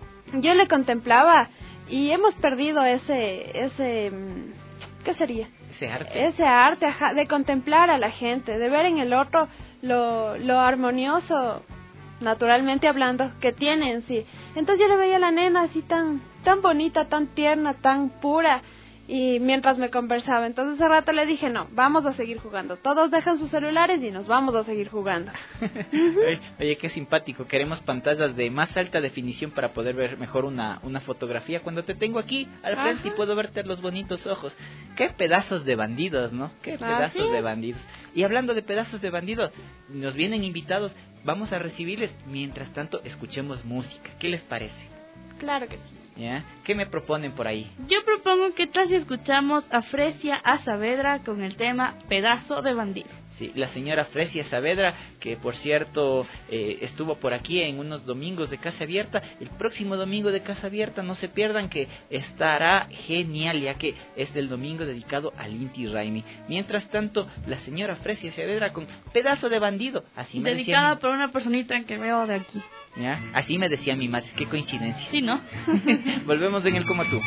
C: yo le contemplaba. Y hemos perdido ese, ese, ¿qué sería?
F: Ese arte.
C: Ese arte, ajá, de contemplar a la gente, de ver en el otro lo, lo armonioso, naturalmente hablando, que tiene en sí. Entonces yo le veía a la nena así tan, tan bonita, tan tierna, tan pura, y mientras me conversaba. Entonces hace rato le dije, no, vamos a seguir jugando. Todos dejan sus celulares y nos vamos a seguir jugando.
F: Oye, oye, qué simpático. Queremos pantallas de más alta definición para poder ver mejor una, una fotografía. Cuando te tengo aquí al frente Ajá. y puedo verte los bonitos ojos. Qué pedazos de bandidos, ¿no? Qué pedazos ¿Ah, sí? de bandidos. Y hablando de pedazos de bandidos, nos vienen invitados. Vamos a recibirles. Mientras tanto, escuchemos música. ¿Qué les parece?
C: Claro que sí.
F: ¿Ya? ¿Qué me proponen por ahí?
E: Yo propongo que tal si escuchamos a Fresia a Saavedra con el tema Pedazo de Bandido.
F: Sí, la señora Fresia Saavedra, que por cierto eh, estuvo por aquí en unos domingos de Casa Abierta. El próximo domingo de Casa Abierta, no se pierdan, que estará genial, ya que es el domingo dedicado al Inti Raymi. Mientras tanto, la señora Fresia Saavedra con Pedazo de Bandido. Así me
E: Dedicada
F: decía
E: por una personita que veo de aquí.
F: ¿Ya? Así me decía mi madre, qué coincidencia.
E: Sí, ¿no?
F: Volvemos en el Como Tú.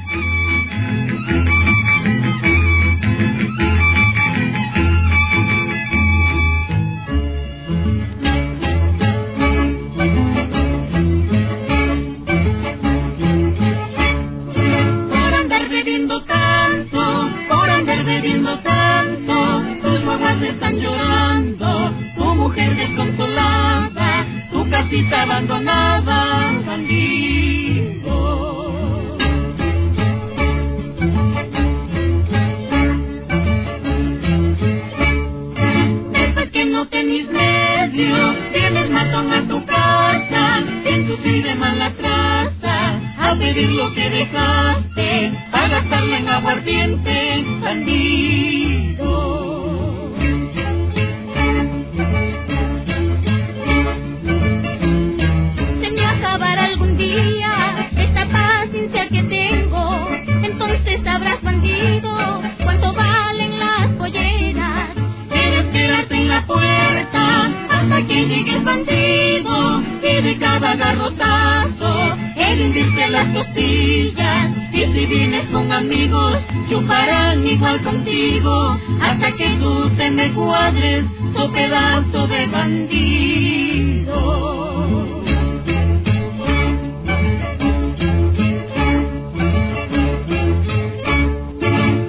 L: Por andar bebiendo tanto, por andar bebiendo tanto, tus guaguas están llorando, tu mujer desconsolada, tu casita abandonada, bandido. Después que no tenés medios, tienes matón a tu casa, en tu de mala traza, a pedir lo que dejaste, a gastarlo en aguardiente, bandido. Acabar algún día esta paciencia que tengo, entonces sabrás, bandido, cuánto valen las polleras. Quiero esperarte en la puerta hasta que llegues, bandido, y de cada garrotazo he de hundirte las costillas. Y si vienes con amigos, chuparán igual contigo hasta que tú te me cuadres, so pedazo de bandido.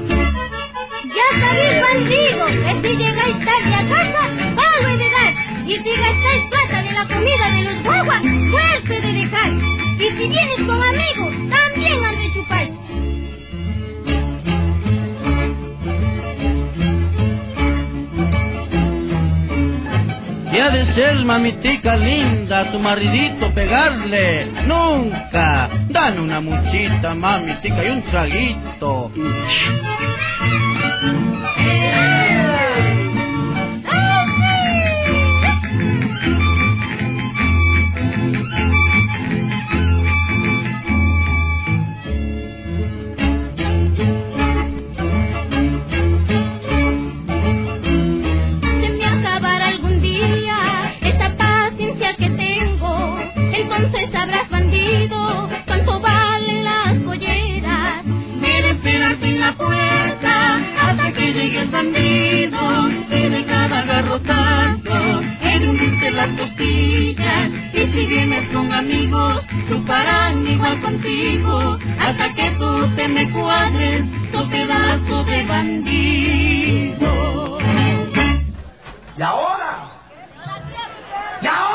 L: Y
G: comida de los guaguas, fuerte de dejar. Y si vienes con amigos, también han de chupar.
M: Y ha de ser, mamitica linda, tu maridito pegarle. Nunca. Dale una muchita, mamitica, y un traguito.
G: Entonces sabrás, bandido, cuánto valen las polleras. Debe esperarte en la puerta hasta que llegue el bandido. Que de cada garrotazo he de hundirte las costillas. Y si vienes con amigos, chuparán igual contigo. Hasta que tú te me cuadres, so pedazo de bandido.
K: ¿Y ahora? ¿Y ahora?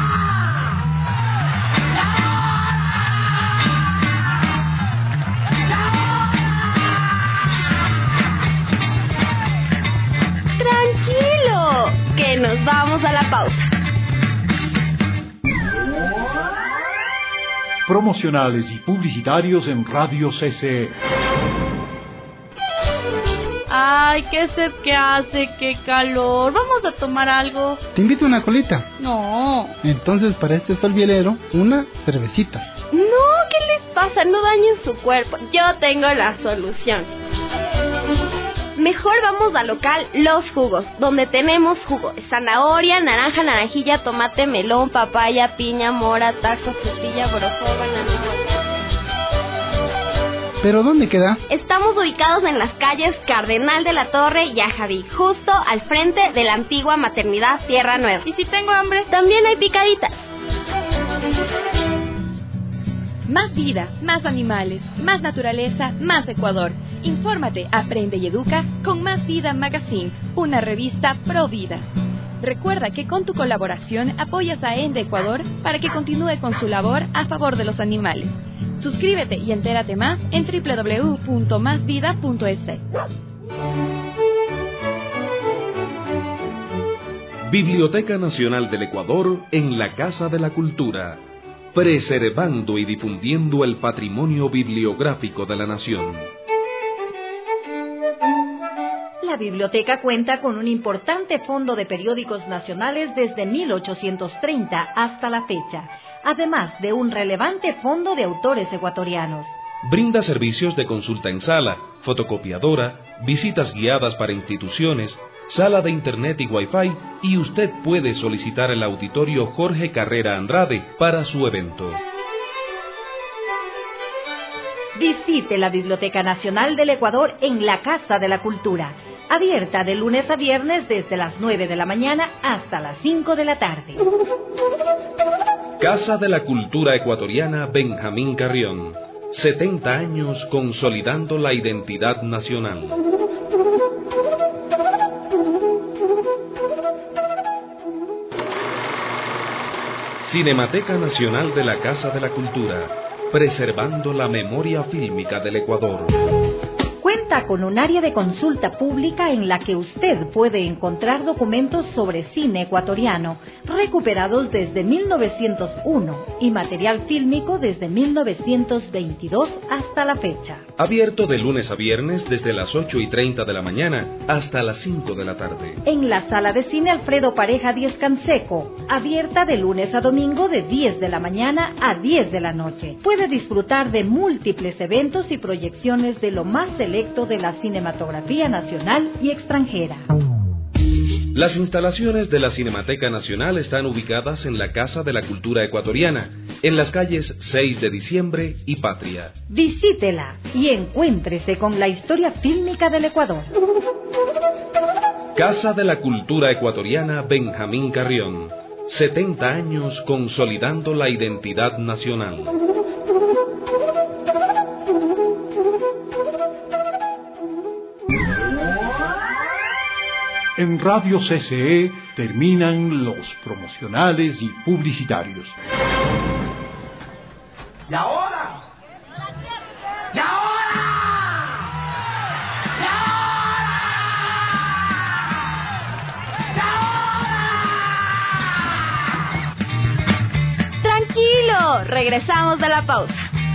N: Tranquilo, que nos vamos a la pausa.
B: Promocionales y publicitarios en Radio C C E.
E: Ay, qué sed que hace, qué calor. Vamos a tomar algo.
D: Te invito a una colita.
E: No.
D: Entonces, para este sol vielero, una cervecita.
N: No, ¿qué les pasa? No dañen su cuerpo. Yo tengo la solución. Mejor vamos al local Los Jugos, donde tenemos jugo de zanahoria, naranja, naranjilla, tomate, melón, papaya, piña, mora, taco, frutilla, borojó, banana.
D: ¿Pero dónde queda?
N: Estamos ubicados en las calles Cardenal de la Torre y Ajaví, justo al frente de la antigua maternidad Tierra Nueva.
E: ¿Y si tengo hambre?
N: También hay picaditas.
J: Más vida, más animales, más naturaleza, más Ecuador. Infórmate, aprende y educa con Más Vida Magazine, una revista pro vida. Recuerda que con tu colaboración apoyas a ENDE Ecuador para que continúe con su labor a favor de los animales. Suscríbete y entérate más en doble u doble u doble u punto más vida punto es.
H: Biblioteca Nacional del Ecuador en la Casa de la Cultura, preservando y difundiendo el patrimonio bibliográfico de la nación.
I: La biblioteca cuenta con un importante fondo de periódicos nacionales desde mil ochocientos treinta hasta la fecha, además de un relevante fondo de autores ecuatorianos.
H: Brinda servicios de consulta en sala, fotocopiadora, visitas guiadas para instituciones, sala de internet y wifi, y usted puede solicitar el auditorio Jorge Carrera Andrade para su evento.
I: Visite la Biblioteca Nacional del Ecuador en la Casa de la Cultura, abierta de lunes a viernes desde las nueve de la mañana hasta las cinco de la tarde.
H: Casa de la Cultura Ecuatoriana Benjamín Carrión, setenta años consolidando la identidad nacional. Cinemateca Nacional de la Casa de la Cultura, preservando la memoria fílmica del Ecuador.
I: Cuenta con un área de consulta pública en la que usted puede encontrar documentos sobre cine ecuatoriano recuperados desde mil novecientos uno y material fílmico desde mil novecientos veintidós hasta la fecha.
H: Abierto de lunes a viernes desde las ocho y treinta de la mañana hasta las cinco de la tarde.
I: En la Sala de Cine Alfredo Pareja Díez Canseco, abierta de lunes a domingo de diez de la mañana a diez de la noche. Puede disfrutar de múltiples eventos y proyecciones de lo más selecto de la cinematografía nacional y extranjera.
H: Las instalaciones de la Cinemateca Nacional están ubicadas en la Casa de la Cultura Ecuatoriana, en las calles seis de diciembre y Patria.
I: Visítela y encuéntrese con la historia fílmica del Ecuador.
H: Casa de la Cultura Ecuatoriana Benjamín Carrión, setenta años consolidando la identidad nacional.
B: En Radio C C E Terminan los promocionales y publicitarios.
K: ¿Y ahora? ¿Y ahora? ¿Y ahora? ¿Y ahora?
N: Tranquilo, regresamos de la pausa.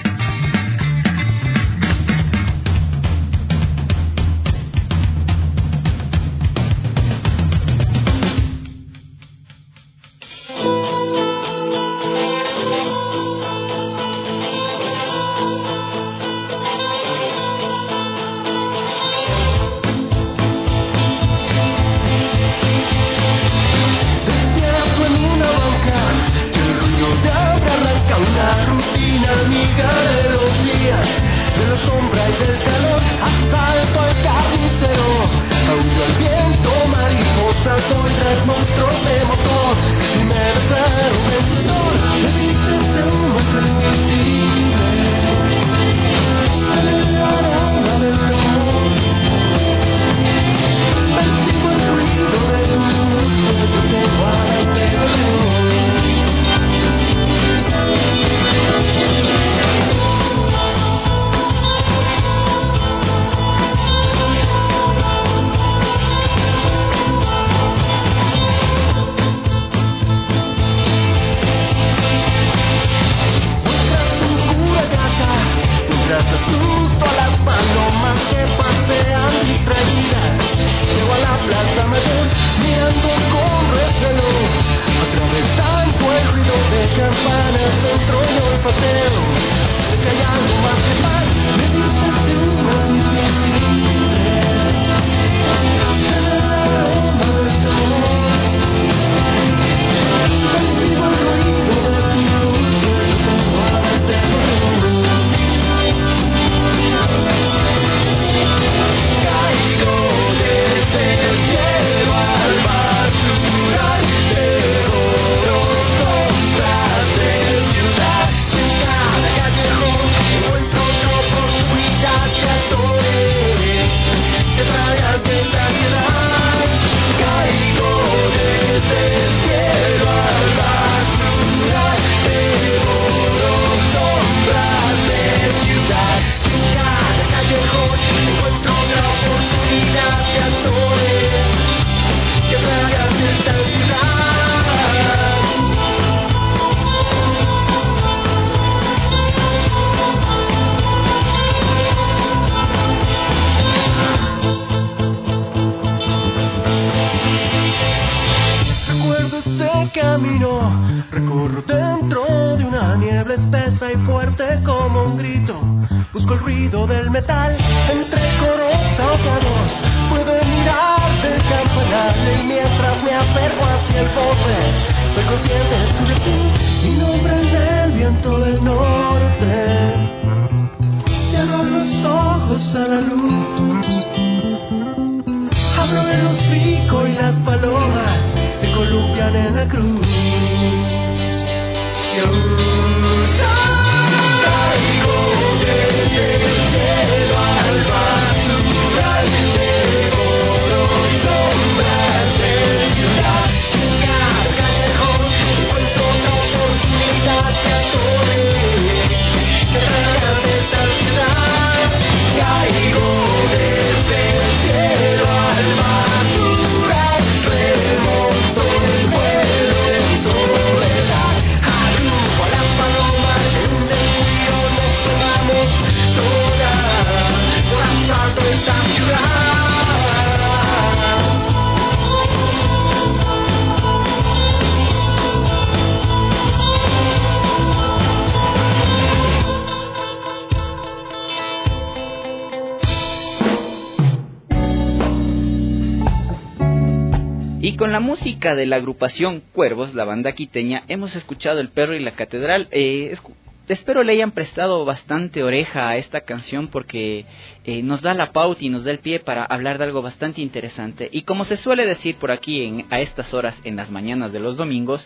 F: Y con la música de la agrupación Cuervos, la banda quiteña, hemos escuchado El Perro y la Catedral. Eh, es, espero le hayan prestado bastante oreja a esta canción porque eh, nos da la pauta y nos da el pie para hablar de algo bastante interesante. Y como se suele decir por aquí en, a estas horas en las mañanas de los domingos,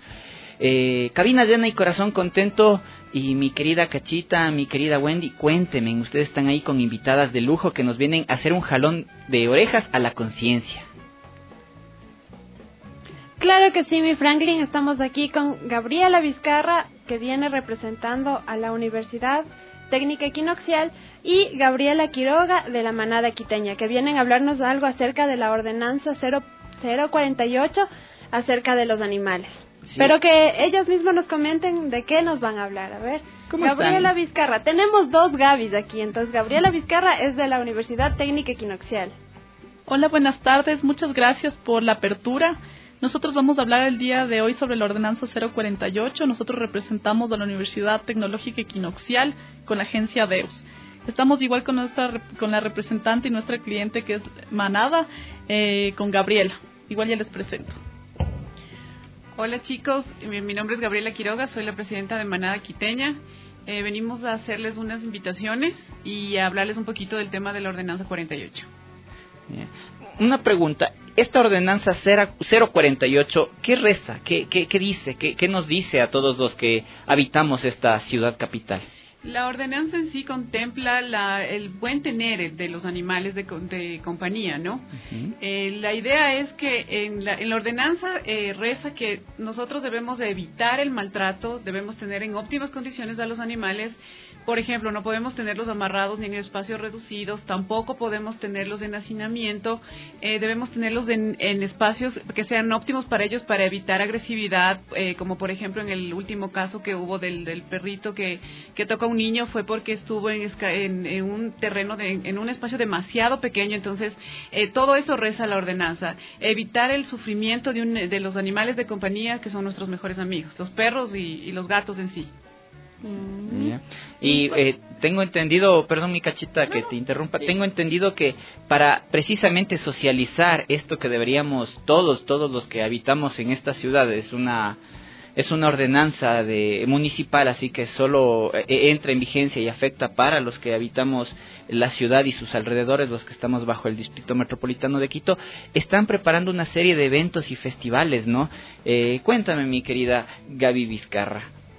F: eh, cabina llena y corazón contento. Y mi querida Cachita, mi querida Wendy, cuéntenme, ustedes están ahí con invitadas de lujo que nos vienen a hacer un jalón de orejas a la conciencia.
C: Claro que sí, mi Franklin. Estamos aquí con Gabriela Vizcarra, que viene representando a la Universidad Técnica Equinoccial, y Gabriela Quiroga, de la Manada Quiteña, que vienen a hablarnos algo acerca de la ordenanza cero cuarenta y ocho, acerca de los animales. Sí. Pero que ellos mismos nos comenten de qué nos van a hablar. A ver, Gabriela están? Vizcarra. Tenemos dos Gabis aquí, entonces Gabriela Vizcarra es de la Universidad Técnica Equinoccial.
O: Hola, buenas tardes. Muchas gracias por la apertura. Nosotros vamos a hablar el día de hoy sobre la ordenanza cero cuarenta y ocho. Nosotros representamos a la Universidad Tecnológica Equinoccial con la agencia DEUS. Estamos igual con nuestra con la representante y nuestra cliente, que es Manada, eh, con Gabriela. Igual ya les presento.
P: Hola chicos, mi, mi nombre es Gabriela Quiroga, soy la presidenta de Manada Quiteña. Eh, venimos a hacerles unas invitaciones y a hablarles un poquito del tema de la ordenanza cuarenta y ocho.
F: Una pregunta, esta ordenanza cero cuarenta y ocho, ¿qué reza? ¿Qué, qué, qué dice? ¿Qué, ¿Qué nos dice a todos los que habitamos esta ciudad capital?
P: La ordenanza en sí contempla la, el buen tener de los animales de, de compañía, ¿no? Uh-huh. Eh, la idea es que en la, en la ordenanza eh, reza que nosotros debemos de evitar el maltrato, debemos tener en óptimas condiciones a los animales. Por ejemplo, no podemos tenerlos amarrados ni en espacios reducidos, tampoco podemos tenerlos en hacinamiento, eh, debemos tenerlos en, en espacios que sean óptimos para ellos para evitar agresividad, eh, como por ejemplo en el último caso que hubo del, del perrito que, que tocó a un niño, fue porque estuvo en, en, en un terreno, de, en un espacio demasiado pequeño. Entonces, eh, todo eso reza la ordenanza. Evitar el sufrimiento de, un, de los animales de compañía, que son nuestros mejores amigos, los perros y, y los gatos en sí.
F: Yeah. Y eh, tengo entendido, perdón mi cachita que te interrumpa, tengo entendido que para precisamente socializar esto que deberíamos todos, todos los que habitamos en esta ciudad, es una es una ordenanza de municipal, así que solo eh, entra en vigencia y afecta para los que habitamos la ciudad y sus alrededores, los que estamos bajo el Distrito Metropolitano de Quito. Están preparando una serie de eventos y festivales, ¿no? Eh, cuéntame, mi querida Gaby Vizcarra.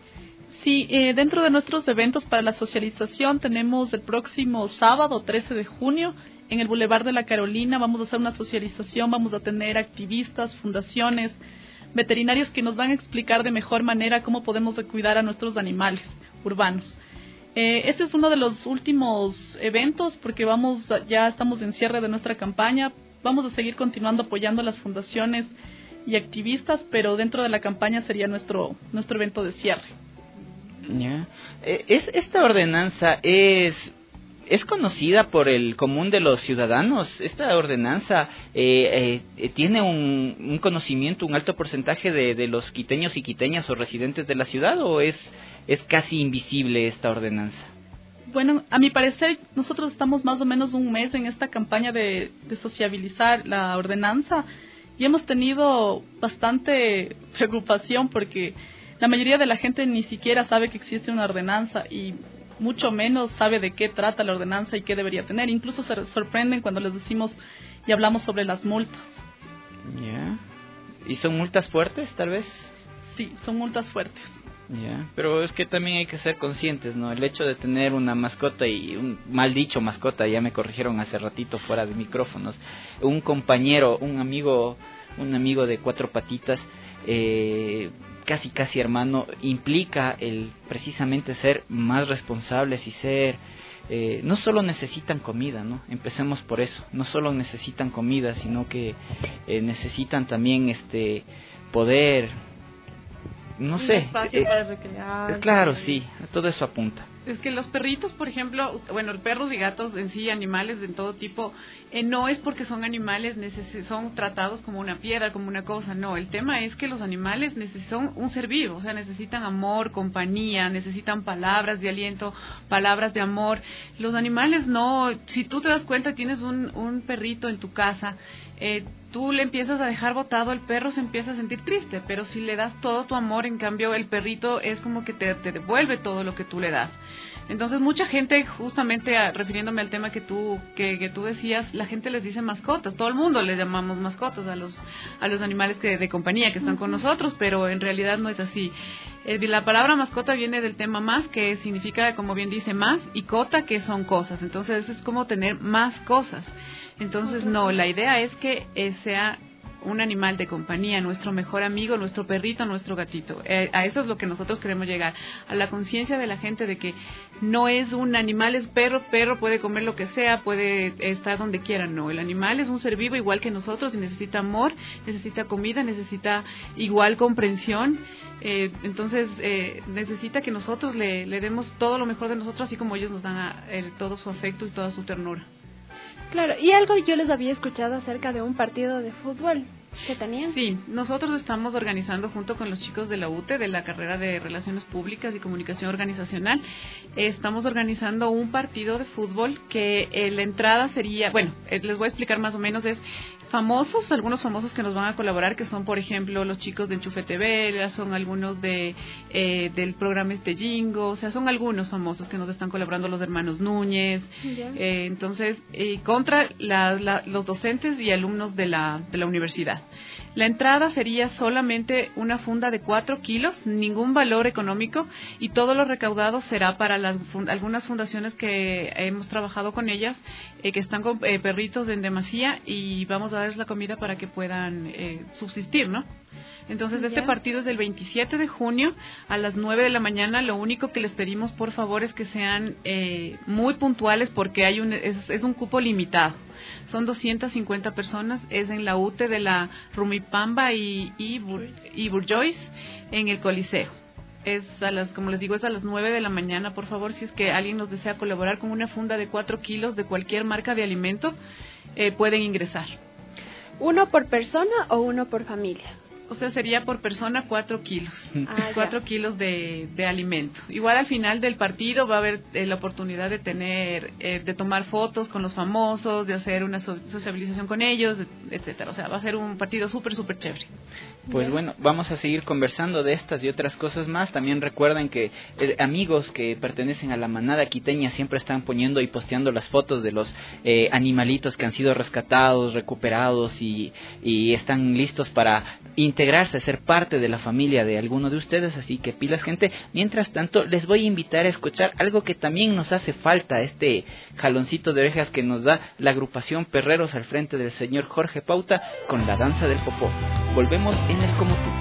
O: Sí, eh, dentro de nuestros eventos para la socialización tenemos el próximo sábado trece de junio en el Boulevard de la Carolina. Vamos a hacer una socialización, vamos a tener activistas, fundaciones, veterinarios que nos van a explicar de mejor manera cómo podemos cuidar a nuestros animales urbanos. Eh, este es uno de los últimos eventos porque vamos a, ya estamos en cierre de nuestra campaña. Vamos a seguir continuando apoyando a las fundaciones y activistas, pero dentro de la campaña sería nuestro nuestro evento de cierre.
F: Yeah. Es, esta ordenanza es es conocida por el común de los ciudadanos. Esta ordenanza eh, eh, tiene un, un conocimiento, un alto porcentaje de, de los quiteños y quiteñas o residentes de la ciudad, o es es casi invisible esta ordenanza.
O: Bueno, a mi parecer nosotros estamos más o menos un mes en esta campaña de, de sociabilizar la ordenanza y hemos tenido bastante preocupación porque la mayoría de la gente ni siquiera sabe que existe una ordenanza y mucho menos sabe de qué trata la ordenanza y qué debería tener. Incluso se sorprenden cuando les decimos y hablamos sobre las multas.
F: Ya. Yeah. ¿Y son multas fuertes, tal vez?
O: Sí, son multas fuertes.
F: Ya, yeah. Pero es que también hay que ser conscientes, ¿no? El hecho de tener una mascota y un mal dicho mascota, ya me corrigieron hace ratito fuera de micrófonos, un compañero, un amigo, un amigo de cuatro patitas, eh... casi casi hermano, implica el precisamente ser más responsables y ser eh, no solo necesitan comida, ¿no? Empecemos por eso, no solo necesitan comida, sino que eh, necesitan también este poder, no
O: un
F: sé,
O: espacio
F: eh,
O: para recrear.
F: Claro, sí, a todo eso apunta.
P: Es que los perritos, por ejemplo, bueno, perros y gatos en sí, animales de todo tipo, eh, no es porque son animales, neces- son tratados como una piedra, como una cosa, no. El tema es que los animales neces- son un ser vivo, o sea, necesitan amor, compañía, necesitan palabras de aliento, palabras de amor. Los animales no, si tú te das cuenta, tienes un, un perrito en tu casa, eh, tú le empiezas a dejar botado, el perro se empieza a sentir triste, pero si le das todo tu amor, en cambio el perrito es como que te, te devuelve todo lo que tú le das. Entonces mucha gente, justamente a, refiriéndome al tema que tú que, que tú decías, la gente les dice mascotas, todo el mundo le llamamos mascotas a los a los animales que de compañía que están con nosotros, pero en realidad no es así. Eh, la palabra mascota viene del tema más, que significa, como bien dice, más, y cota, que son cosas. Entonces es como tener más cosas. Entonces no, la idea es que eh, sea un animal de compañía, nuestro mejor amigo, nuestro perrito, nuestro gatito. Eh, a eso es lo que nosotros queremos llegar, a la conciencia de la gente de que no es un animal, es perro, perro puede comer lo que sea, puede estar donde quiera, no, el animal es un ser vivo igual que nosotros y necesita amor, necesita comida, necesita igual comprensión, eh, entonces eh, necesita que nosotros le, le demos todo lo mejor de nosotros, así como ellos nos dan a, el, todo su afecto y toda su ternura.
C: Claro, y algo yo les había escuchado acerca de un partido de fútbol que tenían.
P: Sí, nosotros estamos organizando junto con los chicos de la U T E, de la carrera de Relaciones Públicas y Comunicación Organizacional, estamos organizando un partido de fútbol que eh, la entrada sería, bueno, eh, les voy a explicar más o menos, es famosos, algunos famosos que nos van a colaborar, que son, por ejemplo, los chicos de Enchufe T V, son algunos de eh, del programa este Jingo, o sea, son algunos famosos que nos están colaborando, los hermanos Núñez,
C: Yeah.
P: eh, entonces, eh, contra la, la, los docentes y alumnos de la, de la universidad. La entrada sería solamente una funda de cuatro kilos, ningún valor económico, y todo lo recaudado será para las fund- algunas fundaciones que hemos trabajado con ellas, eh, que están con eh, perritos en demasía, y vamos a darles la comida para que puedan eh, subsistir, ¿no? Entonces, este
C: Ya.
P: partido es el veintisiete de junio a las nueve de la mañana. Lo único que les pedimos, por favor, es que sean eh, muy puntuales porque hay un es, es un cupo limitado. Son doscientas cincuenta personas. Es en la U T E de la Rumipamba y, y, Bur, y Burjois en el Coliseo. Es a las, como les digo, es a las nueve de la mañana. Por favor, si es que alguien nos desea colaborar con una funda de cuatro kilos de cualquier marca de alimento, eh, pueden ingresar.
C: ¿Uno por persona o uno por familia?
P: O sea, sería por persona cuatro kilos.
C: Ah,
P: cuatro kilos de, de alimento. Igual al final del partido va a haber eh, la oportunidad de tener, eh, de tomar fotos con los famosos, de hacer una so- sociabilización con ellos, etcétera. O sea, va a ser un partido súper, súper chévere.
F: Pues bueno, vamos a seguir conversando de estas y otras cosas más. También recuerden que eh, amigos que pertenecen a la manada quiteña siempre están poniendo y posteando las fotos de los eh, animalitos que han sido rescatados, recuperados y, y están listos para integrarse, ser parte de la familia de alguno de ustedes. Así que pilas, gente. Mientras tanto, les voy a invitar a escuchar algo que también nos hace falta, este jaloncito de orejas que nos da la agrupación Perreros al frente del señor Jorge Pauta con la danza del popó. Volvemos en el Como Tú.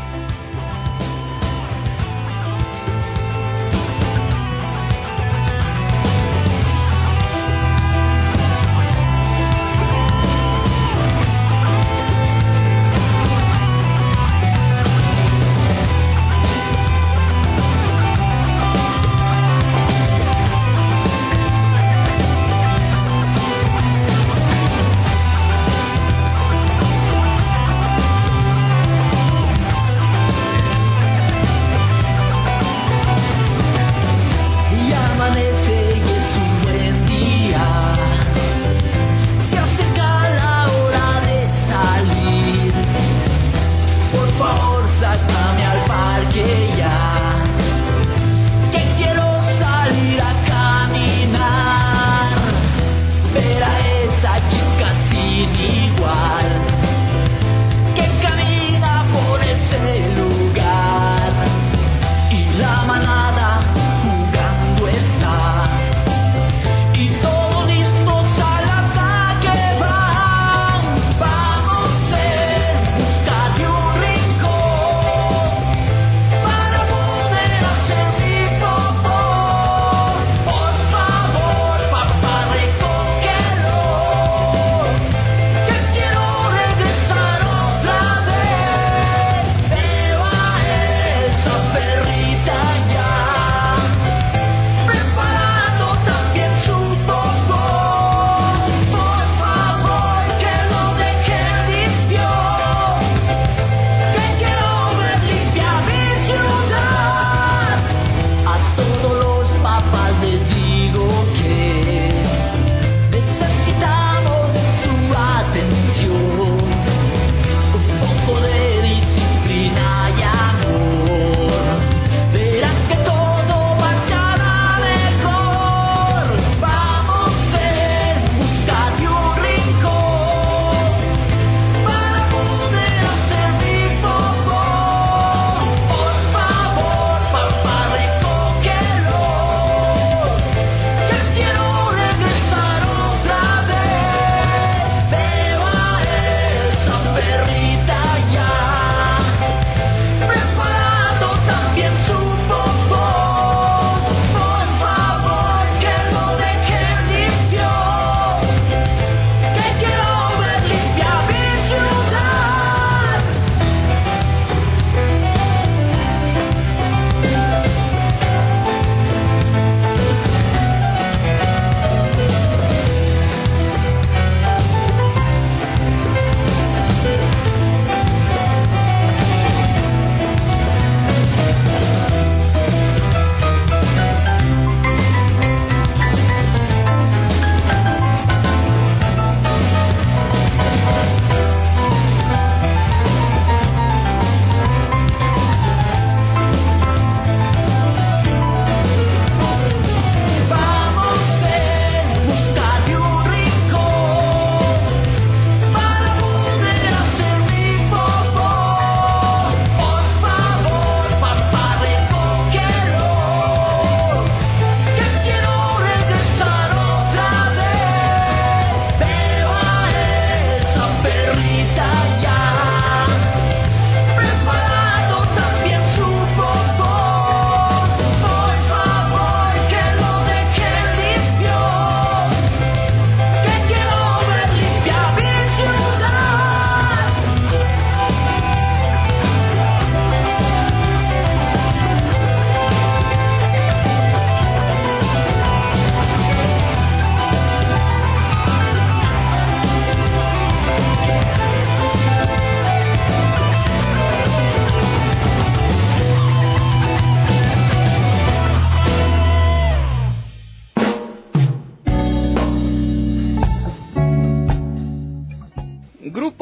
K: Thank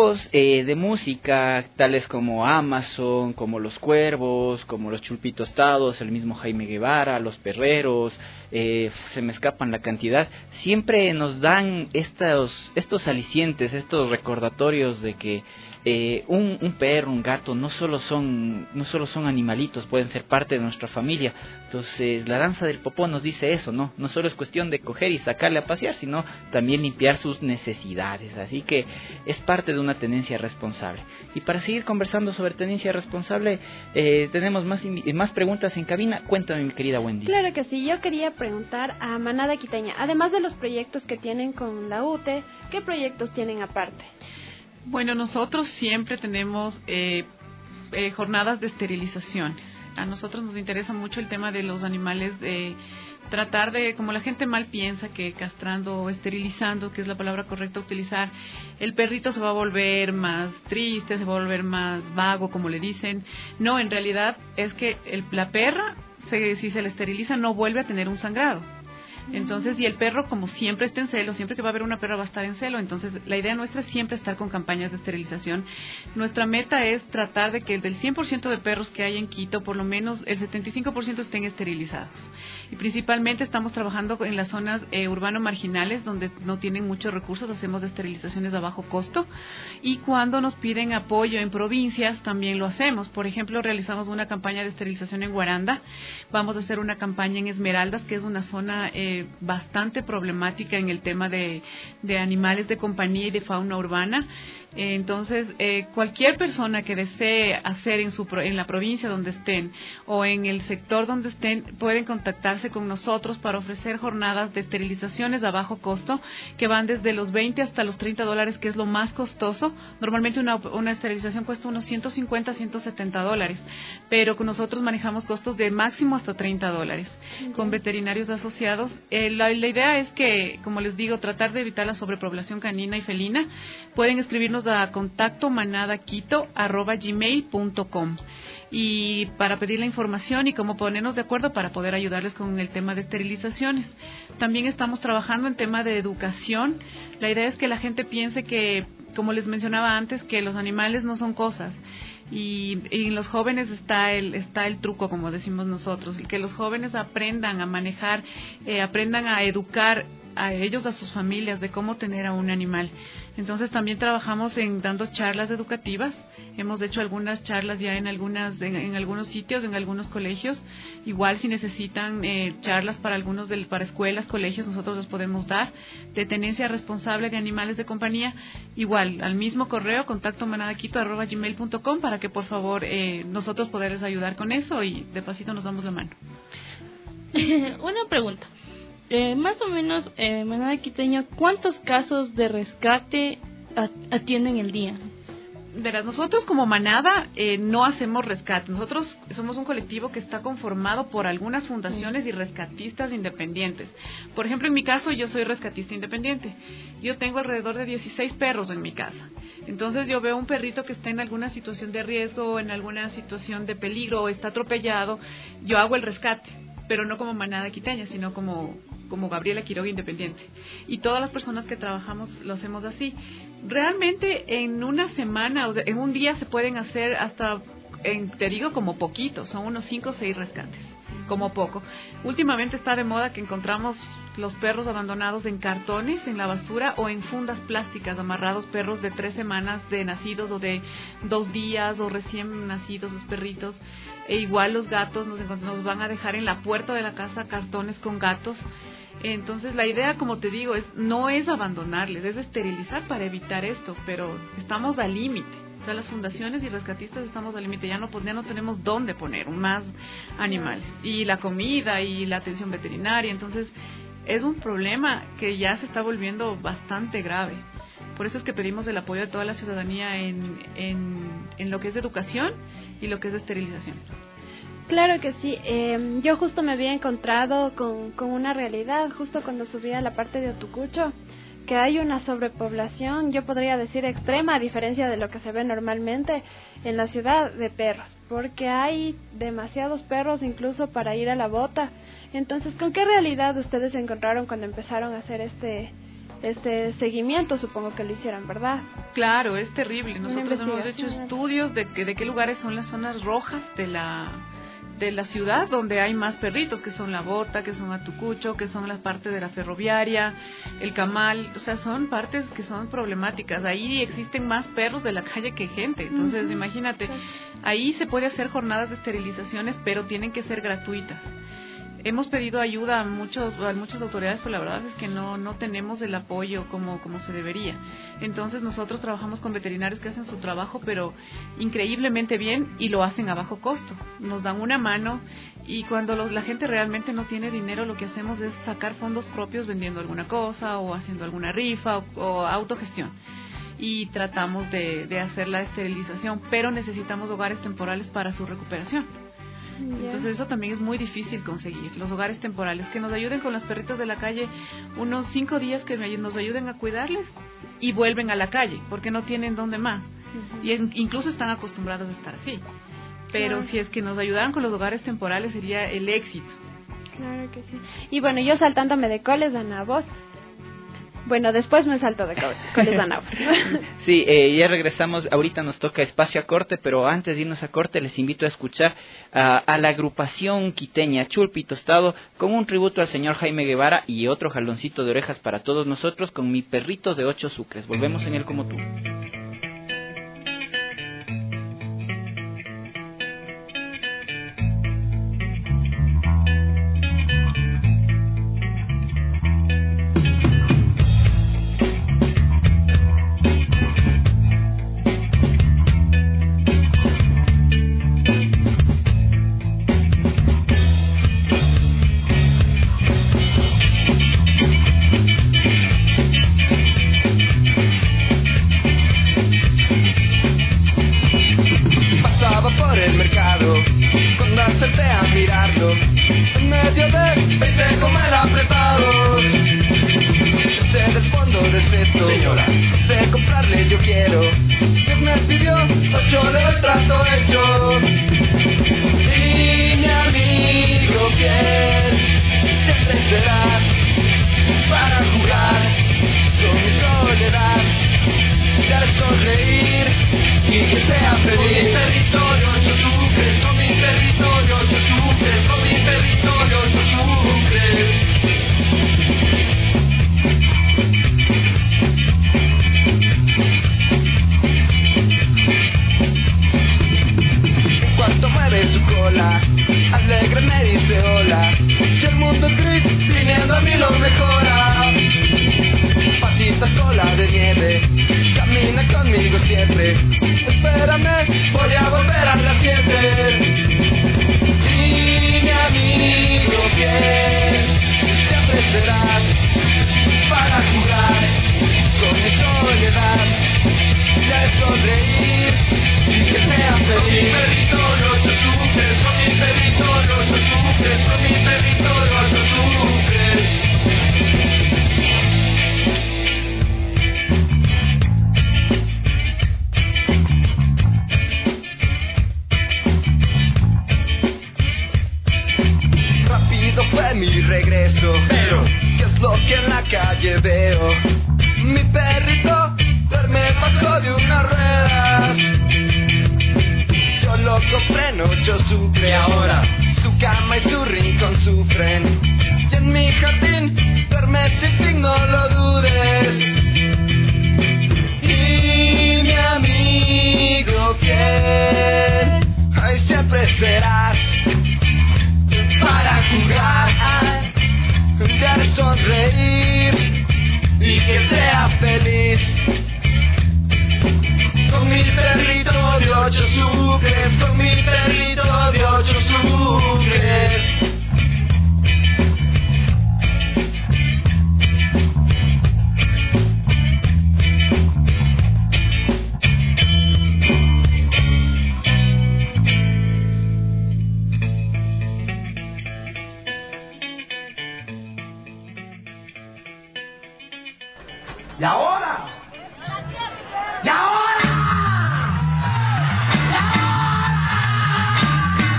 F: grupos eh, de música, tales como Amazon, como Los Cuervos, como Los Chulpitostados, el mismo Jaime Guevara, Los Perreros, eh, se me escapan la cantidad, siempre nos dan estos, estos alicientes, estos recordatorios de que Eh, un, un perro, un gato, no solo son no solo son animalitos, pueden ser parte de nuestra familia. Entonces la danza del popó nos dice eso, no no solo es cuestión de coger y sacarle a pasear, sino también limpiar sus necesidades. Así que es parte de una tenencia responsable. Y para seguir conversando sobre tenencia responsable, eh, tenemos más más preguntas en cabina. Cuéntame, mi querida Wendy.
C: Claro que sí, yo quería preguntar a Manada Quiteña, además de los proyectos que tienen con la U T E, ¿qué proyectos tienen aparte?
P: Bueno, nosotros siempre tenemos eh, eh, jornadas de esterilizaciones. A nosotros nos interesa mucho el tema de los animales, eh, tratar de, como la gente mal piensa, que castrando o esterilizando, que es la palabra correcta a utilizar, el perrito se va a volver más triste, se va a volver más vago, como le dicen. No, en realidad es que el, la perra, se, si se le esteriliza, no vuelve a tener un sangrado. Entonces, y el perro, como siempre está en celo, siempre que va a haber una perra va a estar en celo. Entonces, la idea nuestra es siempre estar con campañas de esterilización. Nuestra meta es tratar de que del cien por ciento de perros que hay en Quito, por lo menos el setenta y cinco por ciento estén esterilizados. Y principalmente estamos trabajando en las zonas eh, urbano-marginales, donde no tienen muchos recursos, hacemos esterilizaciones a bajo costo. Y cuando nos piden apoyo en provincias, también lo hacemos. Por ejemplo, realizamos una campaña de esterilización en Guaranda. Vamos a hacer una campaña en Esmeraldas, que es una zona eh, bastante problemática en el tema de, de animales de compañía y de fauna urbana. Eh, entonces, eh, cualquier persona que desee hacer en, su, en la provincia donde estén o en el sector donde estén, pueden contactarse con nosotros para ofrecer jornadas de esterilizaciones a bajo costo, que van desde los veinte hasta los treinta dólares, que es lo más costoso. Normalmente una, una esterilización cuesta unos ciento cincuenta, ciento setenta dólares, pero con nosotros manejamos costos de máximo hasta treinta dólares, uh-huh. Con veterinarios asociados. Eh, la, la idea es que, como les digo, tratar de evitar la sobrepoblación canina y felina. Pueden escribirnos a contacto manadaquito arroba gmail punto com y para pedir la información y cómo ponernos de acuerdo para poder ayudarles con el tema de esterilizaciones. También estamos trabajando en tema de educación. La idea es que la gente piense que, como les mencionaba antes, que los animales no son cosas. Y, y en los jóvenes está el está el truco, como decimos nosotros, que los jóvenes aprendan a manejar, eh, aprendan a educar a ellos, a sus familias, de cómo tener a un animal. Entonces también trabajamos en dando charlas educativas. Hemos hecho algunas charlas ya en algunas en, en algunos sitios, en algunos colegios. Igual si necesitan eh, charlas para algunos del, para escuelas, colegios, nosotros les podemos dar, de tenencia responsable de animales de compañía. Igual al mismo correo, contacto manadaquito arroba gmail punto com, para que por favor eh, nosotros poderles ayudar con eso y de pasito nos damos la mano.
E: Una pregunta. Eh, más o menos, eh, Manada Quiteña, ¿cuántos casos de rescate atienden el día?
P: Verás, nosotros como Manada eh, no hacemos rescate. Nosotros somos un colectivo que está conformado por algunas fundaciones y rescatistas independientes. Por ejemplo, en mi caso, yo soy rescatista independiente. Yo tengo alrededor de dieciséis perros en mi casa. Entonces, yo veo un perrito que está en alguna situación de riesgo, en alguna situación de peligro o está atropellado, yo hago el rescate, pero no como Manada Quiteña, sino como, como Gabriela Quiroga Independiente. Y todas las personas que trabajamos lo hacemos así. Realmente en una semana, o en un día se pueden hacer hasta, en, te digo como poquito, son unos cinco o seis rescates, como poco. Últimamente está de moda que encontramos los perros abandonados en cartones, en la basura o en fundas plásticas, amarrados, perros de tres semanas de nacidos o de dos días o recién nacidos los perritos. E igual los gatos nos, nos van a dejar en la puerta de la casa cartones con gatos. Entonces la idea, como te digo, es no es abandonarles, es esterilizar para evitar esto, pero estamos al límite. O sea, las fundaciones y rescatistas estamos al límite, ya no, ya no tenemos dónde poner más animales. Y la comida y la atención veterinaria, entonces es un problema que ya se está volviendo bastante grave. Por eso es que pedimos el apoyo de toda la ciudadanía en, en, en lo que es educación y lo que es esterilización.
C: Claro que sí. Eh, yo justo me había encontrado con, con una realidad, justo cuando subí a la parte de Otucucho, que hay una sobrepoblación, yo podría decir extrema, a diferencia de lo que se ve normalmente en la ciudad, de perros, porque hay demasiados perros incluso para ir a la bota. Entonces, ¿con qué realidad ustedes se encontraron cuando empezaron a hacer este este seguimiento, supongo que lo hicieran, ¿verdad?
P: Claro, es terrible. Nosotros hemos hecho
C: investigación.
P: estudios de, que- de qué lugares son las zonas rojas de la de la ciudad donde hay más perritos, que son La Bota, que son Atucucho, que son la parte de la ferroviaria, el Camal, o sea, son partes que son problemáticas. Ahí existen más perros de la calle que gente. Entonces,
C: Ujú.
P: imagínate, ahí se puede hacer jornadas de esterilizaciones, pero tienen que ser gratuitas. Hemos pedido ayuda a muchos a muchas autoridades, pero la verdad es que no no tenemos el apoyo como como se debería. Entonces nosotros trabajamos con veterinarios que hacen su trabajo, pero increíblemente bien, y lo hacen a bajo costo. Nos dan una mano, y cuando los, la gente realmente no tiene dinero, lo que hacemos es sacar fondos propios vendiendo alguna cosa o haciendo alguna rifa o, o autogestión. Y tratamos de, de hacer la esterilización, pero necesitamos hogares temporales para su recuperación. Entonces eso también es muy difícil conseguir, los hogares temporales, que nos ayuden con las perritas de la calle unos cinco días, que nos ayuden a cuidarles y vuelven a la calle, porque no tienen dónde más.
C: Ujú.
P: Y en- incluso están acostumbrados a estar así. Pero
C: Claro.
P: si es que nos ayudaran con los hogares temporales sería el éxito.
C: Claro que sí. Y bueno, yo saltándome de coles, Ana, vos. Bueno, después me salto de co- coles, Ana, vos.
F: Sí, eh, ya regresamos. Ahorita nos toca espacio a corte, pero antes de irnos a corte les invito a escuchar a, a la agrupación quiteña Chulpi Tostado con un tributo al señor Jaime Guevara y otro jaloncito de orejas para todos nosotros con Mi Perrito de Ocho Sucres. Volvemos en él como tú.
K: Pasaba por el mercado cuando acerté a mirarlo en medio de veinte comer apretados. Desde el fondo del cesto, señora, de comprarle yo quiero. Dios me pidió ocho de trato hecho. Y mi amigo fiel siempre serás para jugar con mi soledad, dar sonreír y que sea feliz. Con mi territorio yo sucres, con mi territorio yo sucres, con mi territorio yo sucres. En cuanto mueve su cola, alegre me dice hola. Si el mundo es gris, viniendo a mí lo mejora. Patitas cola de nieve, camina conmigo siempre. Espérame, voy a volver a las siete. Y mi amigo fiel, siempre serás para jugar con mi soledad, ya es sonreír y que sea feliz. Con mi territorio yo sufres, con mi territorio yo sufres, con mi territorio yo sufres. Rápido fue mi regreso, pero ¿qué es lo que en la calle veo? Mi perrito duerme bajo de unas ruedas. Yo lo compré en ocho sucres y ahora su cama y su rincón sufren. Y en mi jardín duerme sin fin, no lo dudes. Y mi amigo fiel, ahí siempre serás para jugar, dar sonreír y que sea feliz. Con mi perrito de ocho sucres, con mi perrito de ocho sucres.
Q: ¿Y ahora? ¿Y ahora?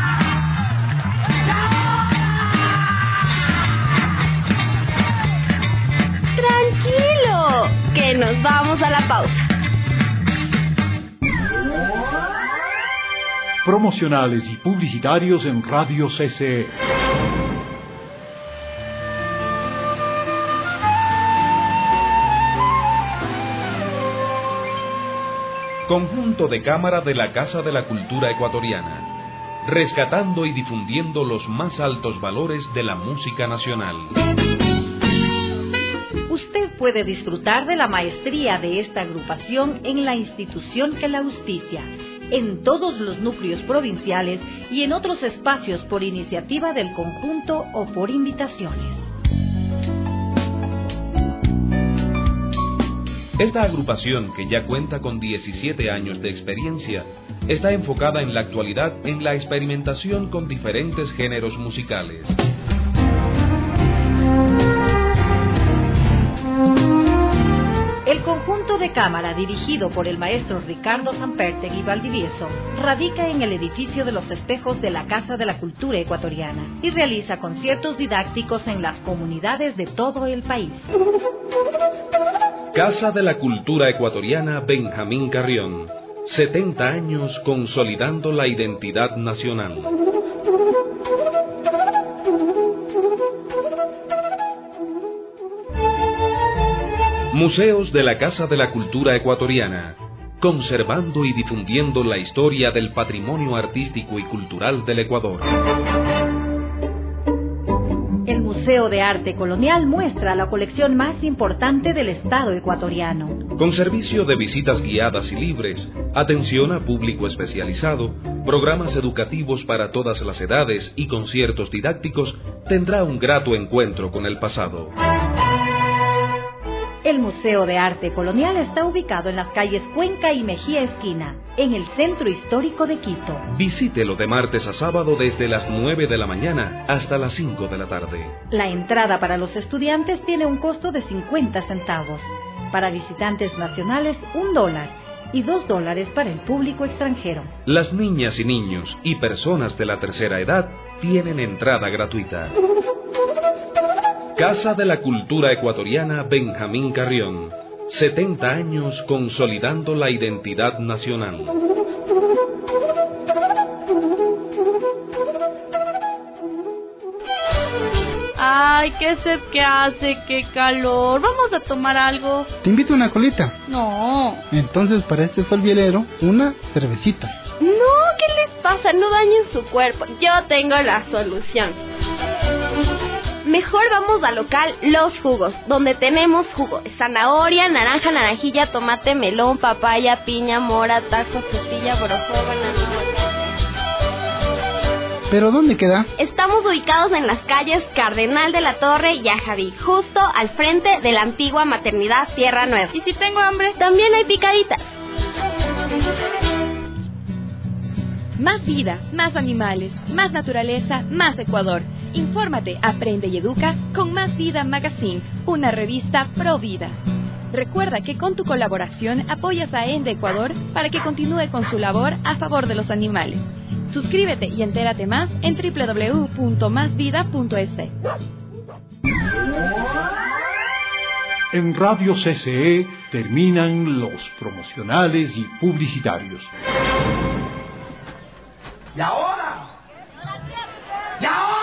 N: regresamos a la pausa.
B: Promocionales y publicitarios en Radio C C E.
H: Conjunto de cámara de la Casa de la Cultura Ecuatoriana, rescatando y difundiendo los más altos valores de la música nacional.
I: Usted puede disfrutar de la maestría de esta agrupación en la institución que la auspicia, en todos los núcleos provinciales y en otros espacios por iniciativa del conjunto o por invitaciones.
H: Esta agrupación, que ya cuenta con diecisiete años de experiencia, está enfocada en la actualidad en la experimentación con diferentes géneros musicales.
I: El conjunto de cámara, dirigido por el maestro Ricardo Sampertegui Valdivieso, radica en el edificio de los espejos de la Casa de la Cultura Ecuatoriana y realiza conciertos didácticos en las comunidades de todo el país.
H: Casa de la Cultura Ecuatoriana Benjamín Carrión, setenta años consolidando la identidad nacional. Museos de la Casa de la Cultura Ecuatoriana, conservando y difundiendo la historia del patrimonio artístico y cultural del Ecuador.
I: El Museo de Arte Colonial muestra la colección más importante del Estado ecuatoriano.
H: Con servicio de visitas guiadas y libres, atención a público especializado, programas educativos para todas las edades y conciertos didácticos, tendrá un grato encuentro con el pasado.
I: El Museo de Arte Colonial está ubicado en las calles Cuenca y Mejía Esquina, en el centro histórico de Quito.
H: Visítelo de martes a sábado desde las nueve de la mañana hasta las cinco de la tarde.
I: La entrada para los estudiantes tiene un costo de cincuenta centavos. Para visitantes nacionales, un dólar. Y dos dólares para el público extranjero.
H: Las niñas y niños y personas de la tercera edad tienen entrada gratuita. Casa de la Cultura Ecuatoriana Benjamín Carrión, setenta años consolidando la identidad nacional.
E: Ay, qué sed que hace, qué calor. Vamos a tomar algo.
D: Te invito a una colita.
E: No.
D: Entonces, para este sol vielero, una cervecita.
N: No, ¿qué les pasa? No dañen su cuerpo. Yo tengo la solución. Mejor vamos al local Los Jugos, donde tenemos jugo de zanahoria, naranja, naranjilla, tomate, melón, papaya, piña, mora, tajo, frutilla, borojó, banana.
D: ¿Pero dónde queda?
N: Estamos ubicados en las calles Cardenal de la Torre y Ajaví, justo al frente de la antigua maternidad Tierra Nueva.
E: ¿Y si tengo hambre?
N: También hay picaditas.
J: Más vida, más animales, más naturaleza, más Ecuador. Infórmate, aprende y educa con Más Vida Magazine, una revista pro vida. Recuerda que con tu colaboración apoyas a ENDE Ecuador para que continúe con su labor a favor de los animales. Suscríbete y entérate más en doble u doble u doble u punto más vida punto es.
B: En Radio C C E terminan los promocionales y publicitarios.
Q: ¿Y ahora? ¿Y ahora?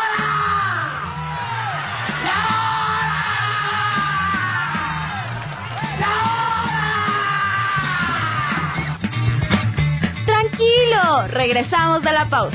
N: Tranquilo, regresamos de la pausa.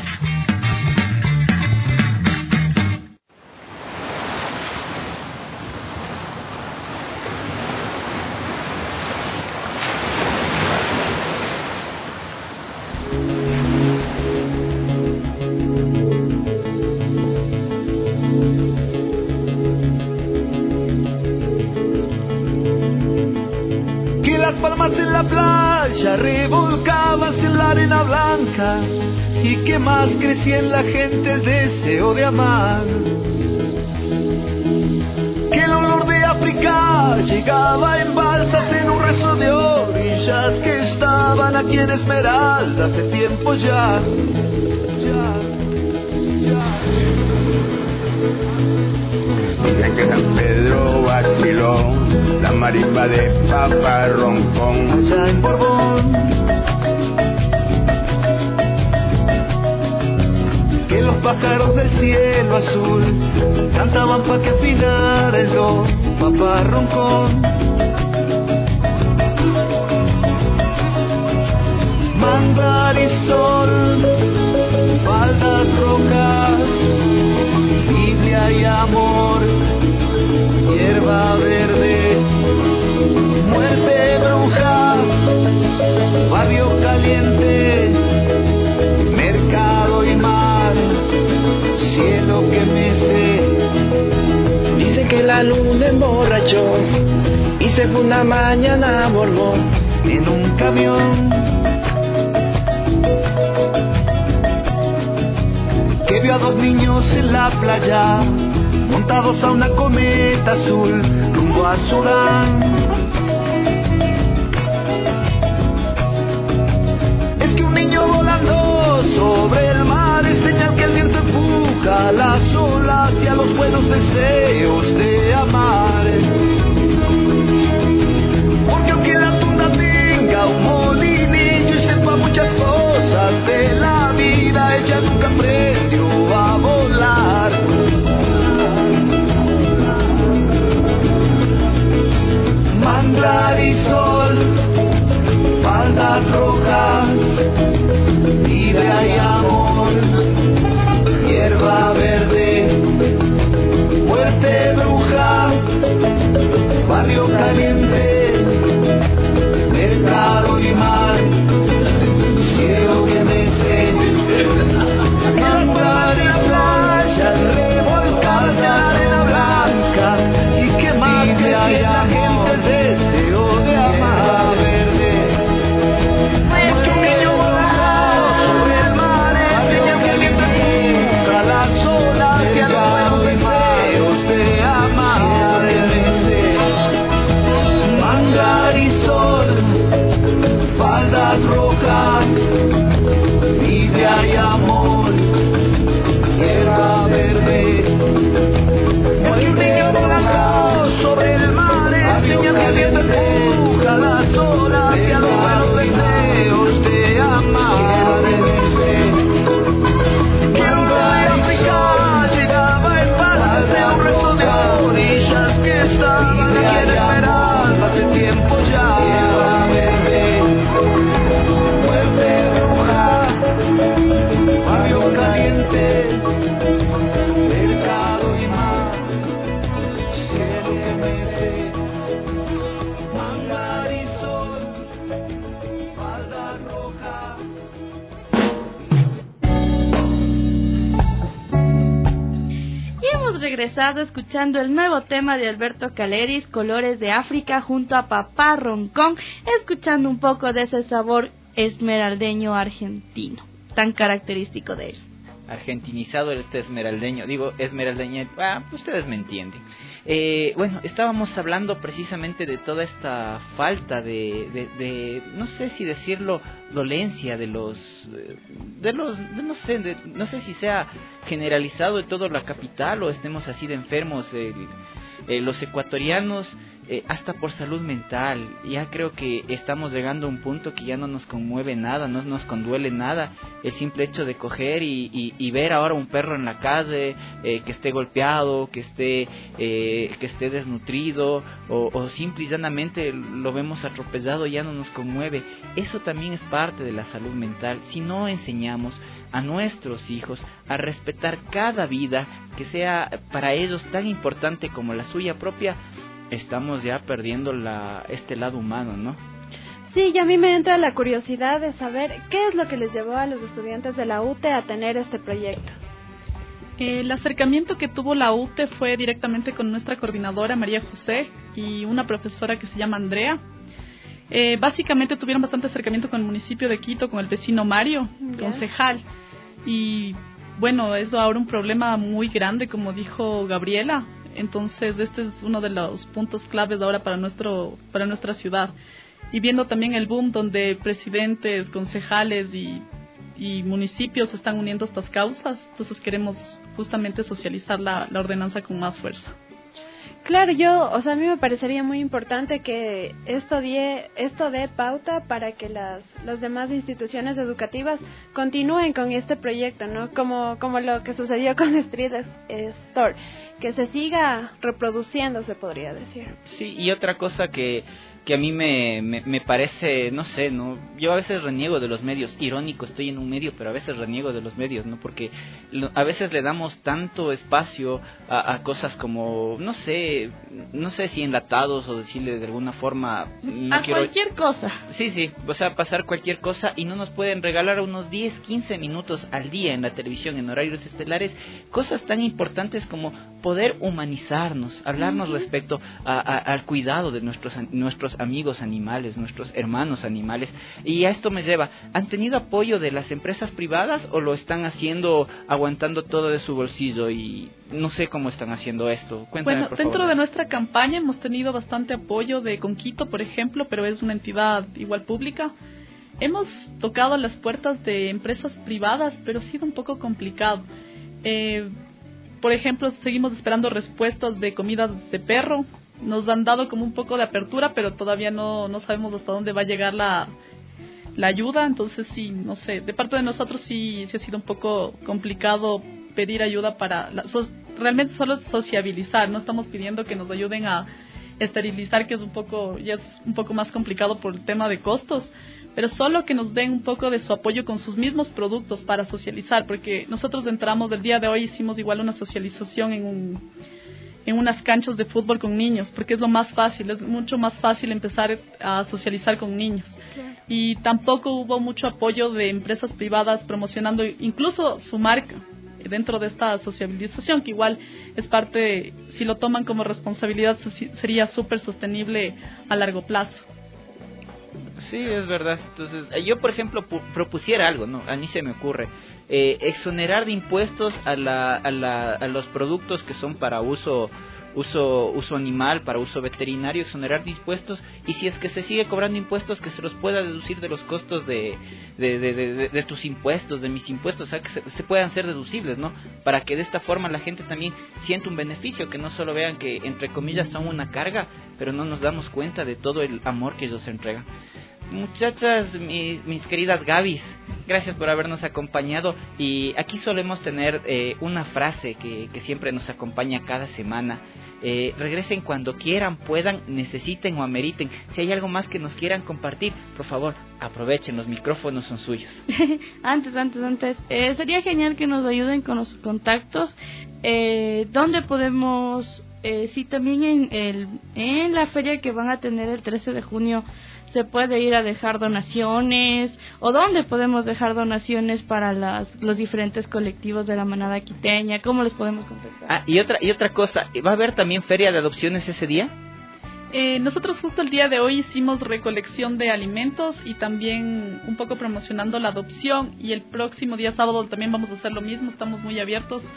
K: Que las palmas en la playa revolcadas en la arena blanca y que más crecía en la gente el deseo de amar. Que el olor de África llegaba en balsas en un rezo de orillas que estaban aquí en Esmeralda hace tiempo ya. Ya, ya.
R: Desde que San Pedro vaciló, la marimba casa de Papá Roncón.
K: Allá en Borbón, que los pájaros del cielo azul cantaban pa' que afinara el do, Papá Roncón. Manglar y sol, faldas rojas, Biblia y amor, hierba verde, muerte bruja, barrio caliente, mercado y mar, cielo que mece.
S: Dice que la luna emborrachó y se fue una mañana a Borbón
K: en un camión. Que vio a dos niños en la playa, montados a una cometa azul, rumbo a Sudán. Es que un niño volando sobre el mar es señal que el viento empuja las olas y a los buenos deseos de amar. Porque aunque la tunda tenga un molinillo y sepa muchas cosas de la vida, ella nunca aprendió a volar. Manglar y sol, faldas rojas, vida y amor, hierba verde, muerte bruja, barrio caliente, mercado y mar, cielo que mece. Manglar y sol, ya revolcar la arena blanca y que más que si la gente el deseo de amar. Verde, porque un niño volando sobre el mar enseña que el viento empuja las olas y a los buenos deseos de amar. Manglar y sol, faldas rojas, Biblia y amor, hierba verde. Porque un niño volando sobre el mar enseña que el viento empuja las olas y a los buenos deseos de amar. Cuando de África llegaba el padre a un resto de orillas que estaban aquí en esperanza hace tiempo ya. Muerte bruja, barrio caliente, mercado y mar, cielo que mece. Manglar y sol, faldas rojas.
E: Y hemos regresado escuchando el nuevo tema de Alberto Caleris, Colores de África, junto a Papá Roncón, escuchando un poco de ese sabor esmeraldeño argentino, tan característico de él.
F: Argentinizado este esmeraldeño, digo esmeraldeño, ah, ustedes me entienden. Eh, bueno, estábamos hablando precisamente de toda esta falta de, de, de no sé si decirlo, dolencia de los, de los, de, no sé, de, no sé si sea generalizado de toda la capital o estemos así de enfermos eh, eh, los ecuatorianos. Eh, hasta por salud mental, ya creo que estamos llegando a un punto que ya no nos conmueve nada, no nos conduele nada, el simple hecho de coger y, y, y ver ahora un perro en la calle, eh, que esté golpeado, que esté eh, que esté desnutrido, o, o simple y llanamente lo vemos atropellado, ya no nos conmueve. Eso también es parte de la salud mental. Si no enseñamos a nuestros hijos a respetar cada vida que sea para ellos tan importante como la suya propia, estamos ya perdiendo la, este lado humano, ¿no?
C: Sí, y a mí me entra la curiosidad de saber qué es lo que les llevó a los estudiantes de la U T E a tener este proyecto.
O: El acercamiento que tuvo la U T E fue directamente con nuestra coordinadora María José y una profesora que se llama Andrea. Eh, básicamente tuvieron bastante acercamiento con el municipio de Quito, con el vecino Mario, yeah. concejal. Y bueno, es ahora un problema muy grande, como dijo Gabriela. Entonces este es uno de los puntos claves ahora para nuestro para nuestra ciudad. Y viendo también el boom donde presidentes, concejales y, y municipios se están uniendo a estas causas, entonces queremos justamente socializar la, la ordenanza con más fuerza.
C: Claro, yo, o sea, a mí me parecería muy importante que esto dé, esto dé pauta para que las, las demás instituciones educativas continúen con este proyecto, ¿no? Como, como lo que sucedió con Street Store, que se siga reproduciendo, se podría decir.
F: Sí, y otra cosa que que a mí me, me, me parece, no sé, no, yo a veces reniego de los medios, irónico, estoy en un medio, pero a veces reniego de los medios, ¿no? Porque lo, a veces le damos tanto espacio a, a cosas como, no sé, no sé si enlatados o decirle de alguna forma... No
E: a
F: quiero...
E: cualquier cosa.
F: Sí, sí, o sea, pasar cualquier cosa y no nos pueden regalar unos diez, quince minutos al día en la televisión, en horarios estelares, cosas tan importantes como poder humanizarnos, hablarnos uh-huh. respecto a, a, al cuidado de nuestros, nuestros amigos animales, nuestros hermanos animales. Y a esto me lleva, ¿han tenido apoyo de las empresas privadas o lo están haciendo, aguantando todo de su bolsillo? Y no sé cómo están haciendo esto. Cuéntame,
O: bueno,
F: por
O: dentro
F: favor.
O: de nuestra campaña hemos tenido bastante apoyo de Conquito, por ejemplo, pero es una entidad igual pública. Hemos tocado las puertas de empresas privadas, pero ha sido un poco complicado. Eh, por ejemplo, seguimos esperando respuestas de comidas de perro. Nos han dado como un poco de apertura, pero todavía no, no sabemos hasta dónde va a llegar la, la ayuda. Entonces, sí, no sé, de parte de nosotros sí, sí ha sido un poco complicado pedir ayuda para... La, so, realmente solo sociabilizar, no estamos pidiendo que nos ayuden a esterilizar, que es un poco, ya es un poco más complicado por el tema de costos, pero solo que nos den un poco de su apoyo con sus mismos productos para socializar, porque nosotros entramos, el día de hoy hicimos igual una socialización en un... en unas canchas de fútbol con niños, porque es lo más fácil, es mucho más fácil empezar a socializar con niños. Claro. Y tampoco hubo mucho apoyo de empresas privadas promocionando incluso su marca dentro de esta sociabilización, que igual es parte, de, si lo toman como responsabilidad, sería súper sostenible a largo plazo.
F: Sí, es verdad. Entonces, yo, por ejemplo, propusiera algo, ¿no? A mí se me ocurre. Eh, exonerar de impuestos a, la, a, la, a los productos que son para uso uso uso animal, para uso veterinario, exonerar de impuestos, y si es que se sigue cobrando impuestos, que se los pueda deducir de los costos de de, de, de, de tus impuestos, de mis impuestos, o sea, que se, se puedan ser deducibles, ¿no? Para que de esta forma la gente también sienta un beneficio, que no solo vean que, entre comillas, son una carga, pero no nos damos cuenta de todo el amor que ellos entregan. Muchachas, mis, mis queridas Gabis, gracias por habernos acompañado. Y aquí solemos tener eh, una frase que, que siempre nos acompaña cada semana. Eh, regresen cuando quieran, puedan, necesiten o ameriten. Si hay algo más que nos quieran compartir, por favor, aprovechen, los micrófonos son suyos.
E: antes, antes, antes, eh, sería genial que nos ayuden con los contactos. Eh, ¿Dónde podemos, eh, sí, también en, el, en la feria que van a tener el trece de junio, se puede ir a dejar donaciones, o dónde podemos dejar donaciones para las, los diferentes colectivos de la manada quiteña? ¿Cómo les podemos contactar?
F: Ah, y otra y otra cosa, ¿va a haber también feria de adopciones ese día?
O: Eh, nosotros justo el día de hoy hicimos recolección de alimentos y también un poco promocionando la adopción, y el próximo día sábado también vamos a hacer lo mismo. Estamos muy abiertos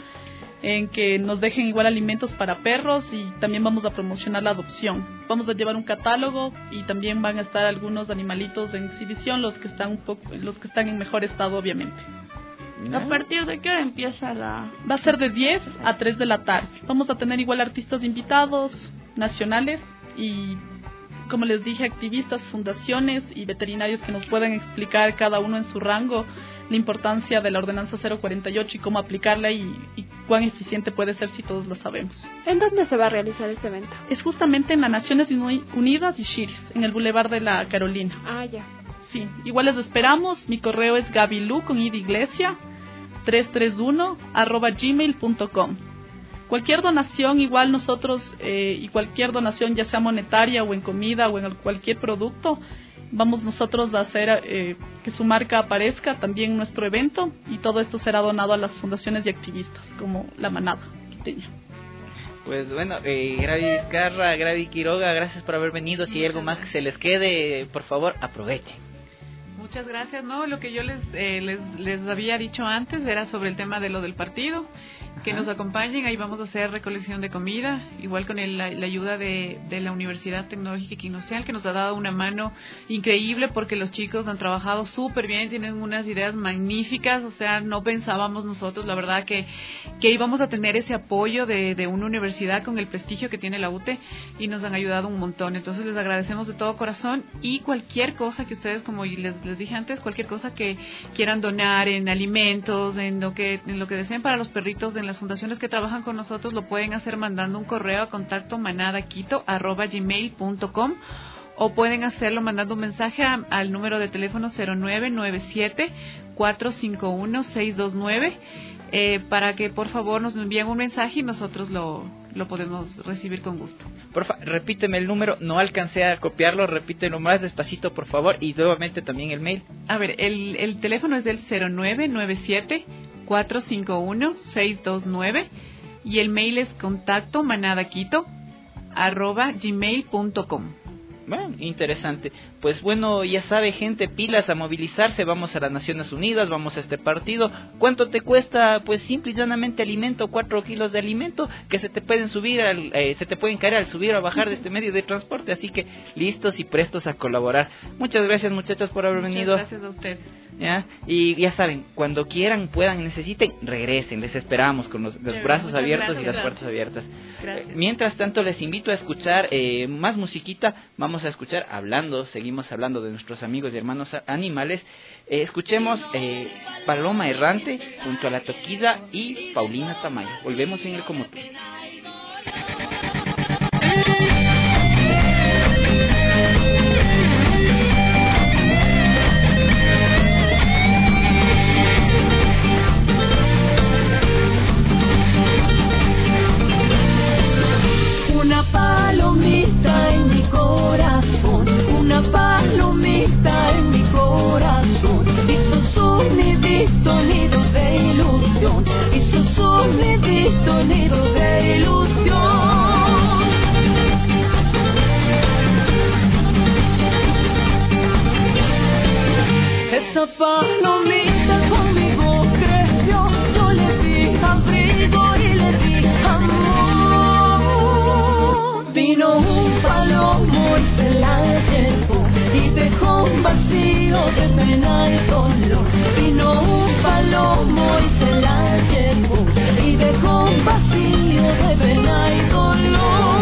O: en que nos dejen igual alimentos para perros, y también vamos a promocionar la adopción. Vamos a llevar un catálogo y también van a estar algunos animalitos en exhibición, los que están un poco, los que están en mejor estado, obviamente.
E: ¿No? ¿A partir de qué hora empieza la...?
O: Va a ser de diez a tres de la tarde. Vamos a tener igual artistas invitados nacionales y, como les dije, activistas, fundaciones y veterinarios que nos puedan explicar cada uno en su rango la importancia de la ordenanza cero cuarenta y ocho y cómo aplicarla, y, y cuán eficiente puede ser si todos lo sabemos.
C: ¿En dónde se va a realizar este evento?
O: Es justamente en las Naciones Unidas y Shiris, en el Boulevard de la Carolina.
C: Ah, ya.
O: Sí, igual les esperamos. Mi correo es gabilu con i de iglesia trescientos treinta y uno arroba gmail punto com. Cualquier donación, igual nosotros, eh, y cualquier donación, ya sea monetaria o en comida o en cualquier producto, vamos nosotros a hacer eh, que su marca aparezca también en nuestro evento, y todo esto será donado a las fundaciones y activistas como la Manada Quiteña.
F: Pues bueno, eh, Gravi Vizcarra, Gravi Quiroga, gracias por haber venido. Si hay algo más que se les quede, por favor, aprovechen.
P: Muchas gracias. No, lo que yo les, eh, les les había dicho antes era sobre el tema de lo del partido, que nos acompañen. Ahí vamos a hacer recolección de comida, igual con el, la, la ayuda de, de la Universidad Tecnológica Equinoccial, que nos ha dado una mano increíble porque los chicos han trabajado súper bien, tienen unas ideas magníficas. O sea, no pensábamos nosotros, la verdad, que, que íbamos a tener ese apoyo de, de una universidad con el prestigio que tiene la U T E, y nos han ayudado un montón. Entonces les agradecemos de todo corazón, y cualquier cosa que ustedes, como les, les dije antes, cualquier cosa que quieran donar en alimentos, en lo que en lo que deseen para los perritos, en las fundaciones que trabajan con nosotros, lo pueden hacer mandando un correo a contacto manadaquito arroba gmail punto com, o pueden hacerlo mandando un mensaje a, al número de teléfono cero nueve nueve siete cuatro cinco uno seis dos nueve, eh, para que por favor nos envíen un mensaje y nosotros lo, lo podemos recibir con gusto.
F: Porfa, repíteme el número, no alcancé a copiarlo, repítelo más despacito, por favor, y nuevamente también el mail.
P: A ver, el, el teléfono es del cero nueve nueve siete cuatro cinco uno seis dos nueve, y el mail es contacto manadaquito arroba gmail punto com.
F: Bueno, interesante. Pues bueno, ya sabe, gente, pilas a movilizarse. Vamos a las Naciones Unidas, vamos a este partido. ¿Cuánto te cuesta? Pues simple y llanamente alimento, cuatro kilos de alimento que se te pueden subir, al, eh, se te pueden caer al subir o bajar de este medio de transporte. Así que listos y prestos a colaborar. Muchas gracias, muchachos, por haber
P: Muchas
F: venido.
P: Gracias a usted.
F: ¿Ya? Y ya saben, cuando quieran, puedan, necesiten, regresen. Les esperamos con los, los
P: Chévere,
F: brazos
P: muchas
F: abiertos
P: gracias,
F: y las
P: gracias.
F: puertas abiertas.
P: Gracias.
F: Eh, mientras tanto, les invito a escuchar eh, más musiquita. Vamos a escuchar hablando, seguimos hablando de nuestros amigos y hermanos animales. Eh, escuchemos eh, Paloma Errante junto a La Toquilla y Paulina Tamayo. Volvemos en el Como Tú.
L: Una palomita en mi corazón, una palomita en mi corazón, hizo su nidito, nido de ilusión, hizo su nidito, nido de ilusión. Esa palomita conmigo creció, yo le di abrigo y le di amor. Vino un palomo y se la llevó y dejó un vacío de pena y dolor. Vino un palomo y se la llevó y dejó un vacío de pena y dolor.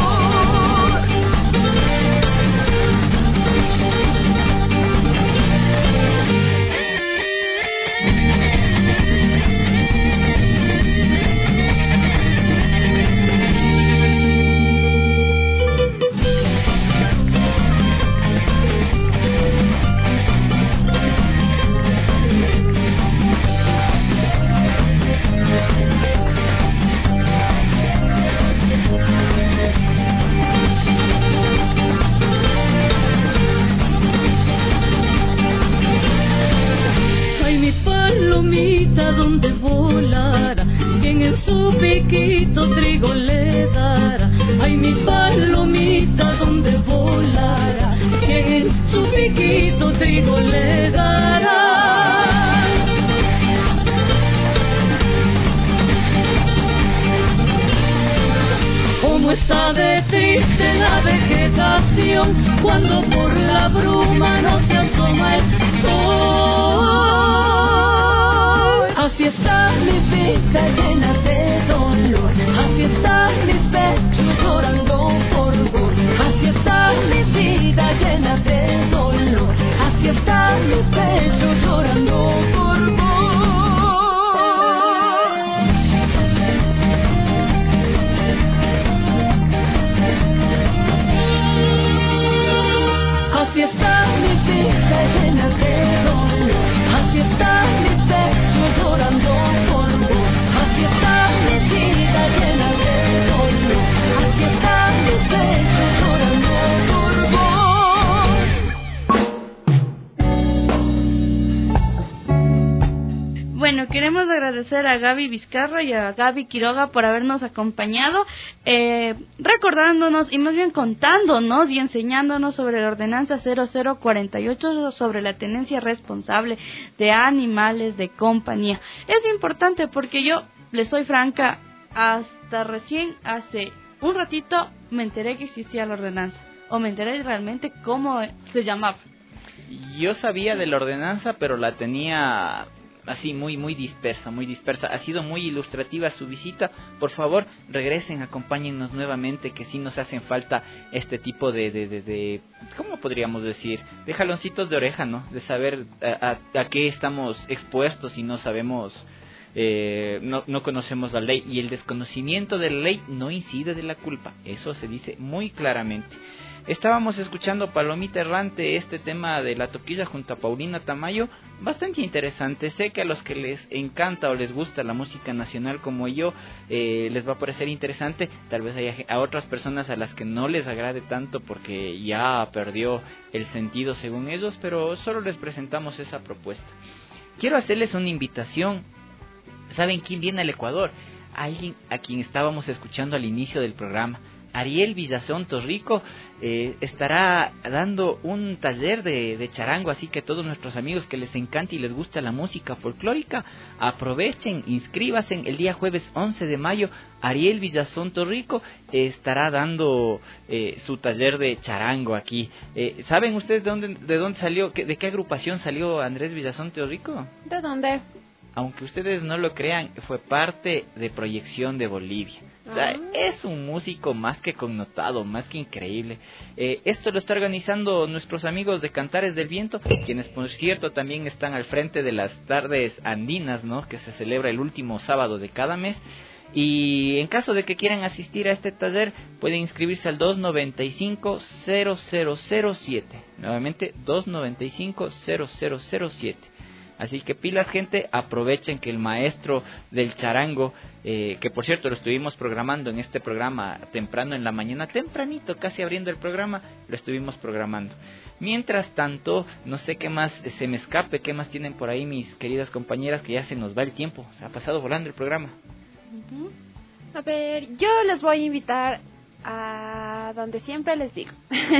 L: Ay, mi palomita donde volara, quien en su piquito trigo le dará. Ay, mi palomita donde volara, quien en su piquito trigo le dará. Cómo está de triste la vegetación cuando por la bruma no se asoma el sol. Así está mi vida llena de dolor, así está mi pecho llorando por vos. Así está mi vida llena de dolor, así está mi pecho llorando por vos. Así está mi vida llena de dolor, así está mi pecho llorando por vos. Así está mi vida llena de dolor, así está mi pecho llorando por vos.
E: agradecer a Gaby Vizcarra y a Gaby Quiroga por habernos acompañado, eh, recordándonos y más bien contándonos y enseñándonos sobre la ordenanza cero cero cuarenta y ocho sobre la tenencia responsable de animales de compañía. Es importante porque yo, les soy franca, hasta recién hace un ratito me enteré que existía la ordenanza, o me enteré realmente cómo se llamaba.
F: Yo sabía de la ordenanza, pero la tenía así muy muy dispersa, muy dispersa. Ha sido muy ilustrativa su visita. Por favor, regresen, acompáñennos nuevamente, que sí nos hacen falta este tipo de, de, de, de ¿cómo podríamos decir? De jaloncitos de oreja, ¿no? De saber a, a, a qué estamos expuestos y no sabemos... Eh, no, no conocemos la ley, y el desconocimiento de la ley no incide de la culpa, eso se dice muy claramente. Estábamos escuchando Palomita Errante, este tema de la toquilla junto a Paulina Tamayo, bastante interesante. Sé que a los que les encanta o les gusta la música nacional como yo, eh, les va a parecer interesante. Tal vez haya a otras personas a las que no les agrade tanto porque ya perdió el sentido según ellos, pero solo les presentamos esa propuesta. Quiero hacerles una invitación. ¿Saben quién viene al Ecuador? Alguien a quien estábamos escuchando al inicio del programa. Ariel Villazón Torrico eh, estará dando un taller de, de charango, así que todos nuestros amigos que les encanta y les gusta la música folclórica, aprovechen, inscríbanse. El día jueves once de mayo, Ariel Villazón Torrico eh, estará dando eh, su taller de charango aquí. Eh, ¿Saben ustedes de dónde, de dónde salió, de qué agrupación salió Andrés Villazón Torrico?
C: ¿De dónde?
F: Aunque ustedes no lo crean, fue parte de Proyección de Bolivia. O sea, es un músico más que connotado, más que increíble. Eh, esto lo está organizando nuestros amigos de Cantares del Viento, quienes por cierto también están al frente de las tardes andinas, ¿no? Que se celebra el último sábado de cada mes. Y en caso de que quieran asistir a este taller, pueden inscribirse al dos noventa y cinco, cero cero cero siete. Nuevamente, dos noventa y cinco, cero cero cero siete. Así que pilas, gente, aprovechen que el maestro del charango, eh, que por cierto lo estuvimos programando en este programa temprano en la mañana, tempranito, casi abriendo el programa, lo estuvimos programando. Mientras tanto, no sé qué más se me escape, qué más tienen por ahí mis queridas compañeras, que ya se nos va el tiempo, se ha pasado volando el programa.
C: Uh-huh. A ver, yo les voy a invitar a donde siempre les digo.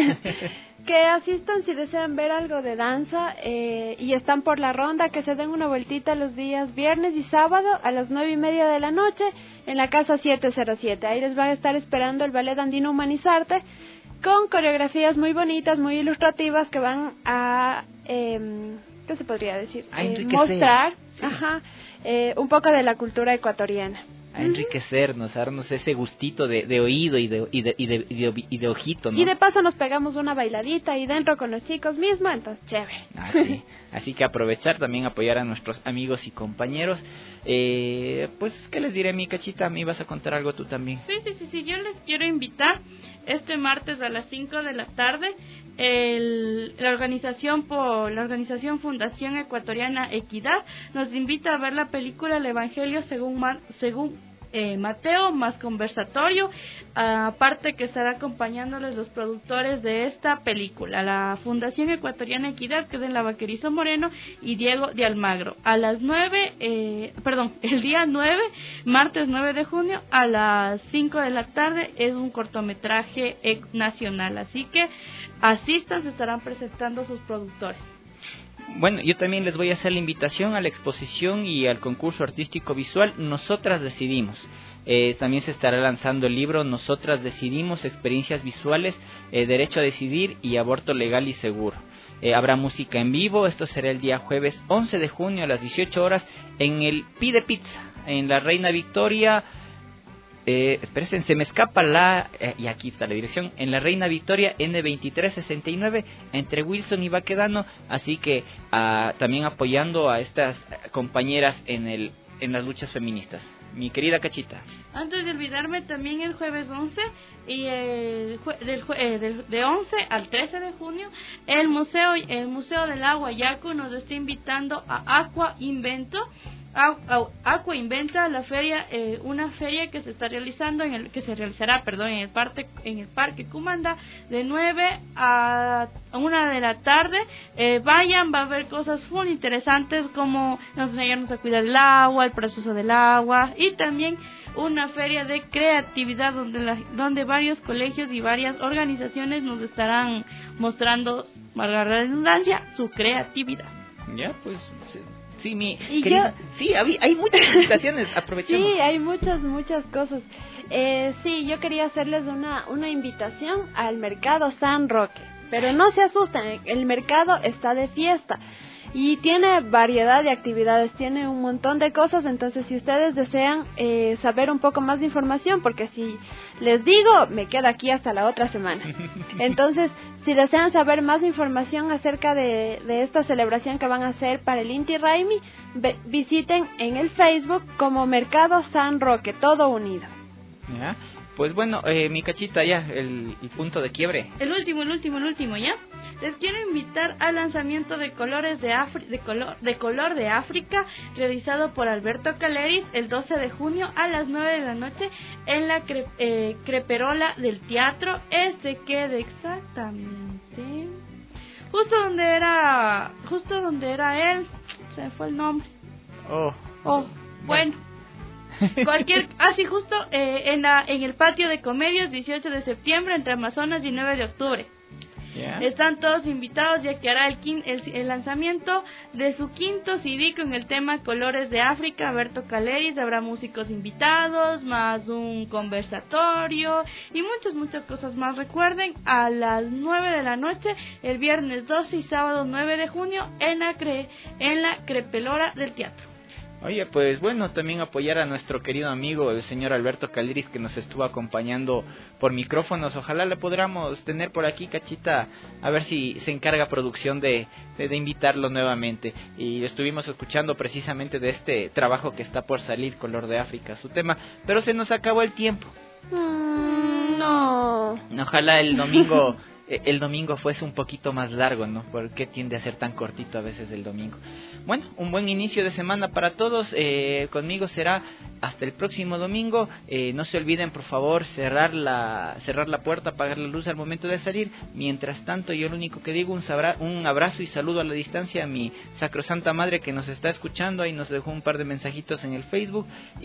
C: Que asistan si desean ver algo de danza eh, y están por la ronda, que se den una vueltita los días viernes y sábado a las nueve y media de la noche en la casa setecientos siete. Ahí les va a estar esperando el Ballet Andino Humanizarte con coreografías muy bonitas, muy ilustrativas que van a, eh, ¿qué se podría decir? Eh, mostrar sí. ajá, eh, un poco de la cultura ecuatoriana.
F: A enriquecernos, a darnos ese gustito de, de oído y de, y, de, y, de, y, de, y de ojito, ¿no?
C: Y de paso nos pegamos una bailadita ahí dentro con los chicos mismos, entonces chévere.
F: Así, así que aprovechar, también apoyar a nuestros amigos y compañeros. Eh, pues, ¿qué les diré, mi Cachita? ¿Me ibas a contar algo tú también?
E: Sí, sí, sí, sí, yo les quiero invitar este martes a las cinco de la tarde. El, la organización por la organización Fundación Ecuatoriana Equidad nos invita a ver la película El Evangelio según según eh, Mateo, más conversatorio, aparte que estará acompañándoles los productores de esta película, la Fundación Ecuatoriana Equidad, que es de la Vaquerizo Moreno y Diego de Almagro, a las nueve, eh, perdón, el día nueve, martes nueve de junio, a las cinco de la tarde, es un cortometraje nacional, así que asistan, se estarán presentando sus productores.
F: Bueno, yo también les voy a hacer la invitación a la exposición y al concurso artístico visual Nosotras Decidimos. Eh, también se estará lanzando el libro Nosotras Decidimos, experiencias visuales, eh, derecho a decidir y aborto legal y seguro. Eh, habrá música en vivo, esto será el día jueves once de junio a las dieciocho horas en el Pide Pizza, en la Reina Victoria. Eh, espérense, se me escapa la, eh, y aquí está la dirección, en la Reina Victoria N veintitrés sesenta y nueve, entre Wilson y Baquedano, así que ah, también apoyando a estas compañeras en el en las luchas feministas. Mi querida Cachita.
E: Antes de olvidarme, también el jueves once y el jue, del, eh, del, de once al trece de junio, el museo el museo del agua Yacu nos está invitando a Aqua Invento. Aqua Inventa, la feria, eh, una feria que se está realizando en el que se realizará, perdón, en el parque en el parque Cumanda de nueve a una de la tarde. Eh, vayan, va a haber cosas muy interesantes como nos enseñarnos a cuidar el agua, el proceso del agua y también una feria de creatividad donde la, donde varios colegios y varias organizaciones nos estarán mostrando, valga la redundancia, su creatividad.
F: Ya, pues sí, mi
C: y
F: querida,
C: yo...
F: sí, hay, hay muchas invitaciones, aprovechemos.
C: Sí, hay muchas, muchas cosas. Eh, sí, yo quería hacerles una, una invitación al Mercado San Roque, pero no se asusten, el mercado está de fiesta. Y tiene variedad de actividades, tiene un montón de cosas, entonces si ustedes desean eh, saber un poco más de información, porque si les digo, me quedo aquí hasta la otra semana. Entonces, si desean saber más información acerca de, de esta celebración que van a hacer para el Inti Raymi, ve, visiten en el Facebook como Mercado San Roque, todo unido.
F: ¿Ya? Pues bueno, eh, mi cachita, ya, el, el punto de quiebre.
E: El último, el último, el último, ¿ya? Les quiero invitar al lanzamiento de colores de, Afri- de, color, de color de África, realizado por Alberto Caleris el doce de junio a las nueve de la noche en la cre- eh, creperola del teatro. Este queda exactamente justo donde era, justo donde era él, se me fue el nombre.
F: Oh.
E: Oh, bueno. Cualquier, así ah, justo eh, en la en el patio de comedias, dieciocho de septiembre entre Amazonas y nueve de octubre. Yeah. Están todos invitados ya que hará el, quin, el, el lanzamiento de su quinto C D con el tema Colores de África, Alberto Caleris. Habrá músicos invitados, más un conversatorio y muchas, muchas cosas más. Recuerden, a las nueve de la noche, el viernes doce y sábado nueve de junio en la, cre, en la crepelora del teatro.
F: Oye, pues bueno, también apoyar a nuestro querido amigo, el señor Alberto Caleris, que nos estuvo acompañando por micrófonos. Ojalá le podamos tener por aquí, cachita, a ver si se encarga producción de, de, de invitarlo nuevamente. Y estuvimos escuchando precisamente de este trabajo que está por salir, Color de África, su tema, pero se nos acabó el tiempo.
C: Mm, no.
F: Ojalá el domingo... el domingo fuese un poquito más largo, ¿no? Porque tiende a ser tan cortito a veces el domingo. Bueno, un buen inicio de semana para todos. Eh, conmigo será hasta el próximo domingo. Eh, no se olviden, por favor, cerrar la cerrar la puerta, apagar la luz al momento de salir. Mientras tanto, yo lo único que digo, un, sabra, un abrazo y saludo a la distancia a mi sacrosanta madre que nos está escuchando. Ahí nos dejó un par de mensajitos en el Facebook.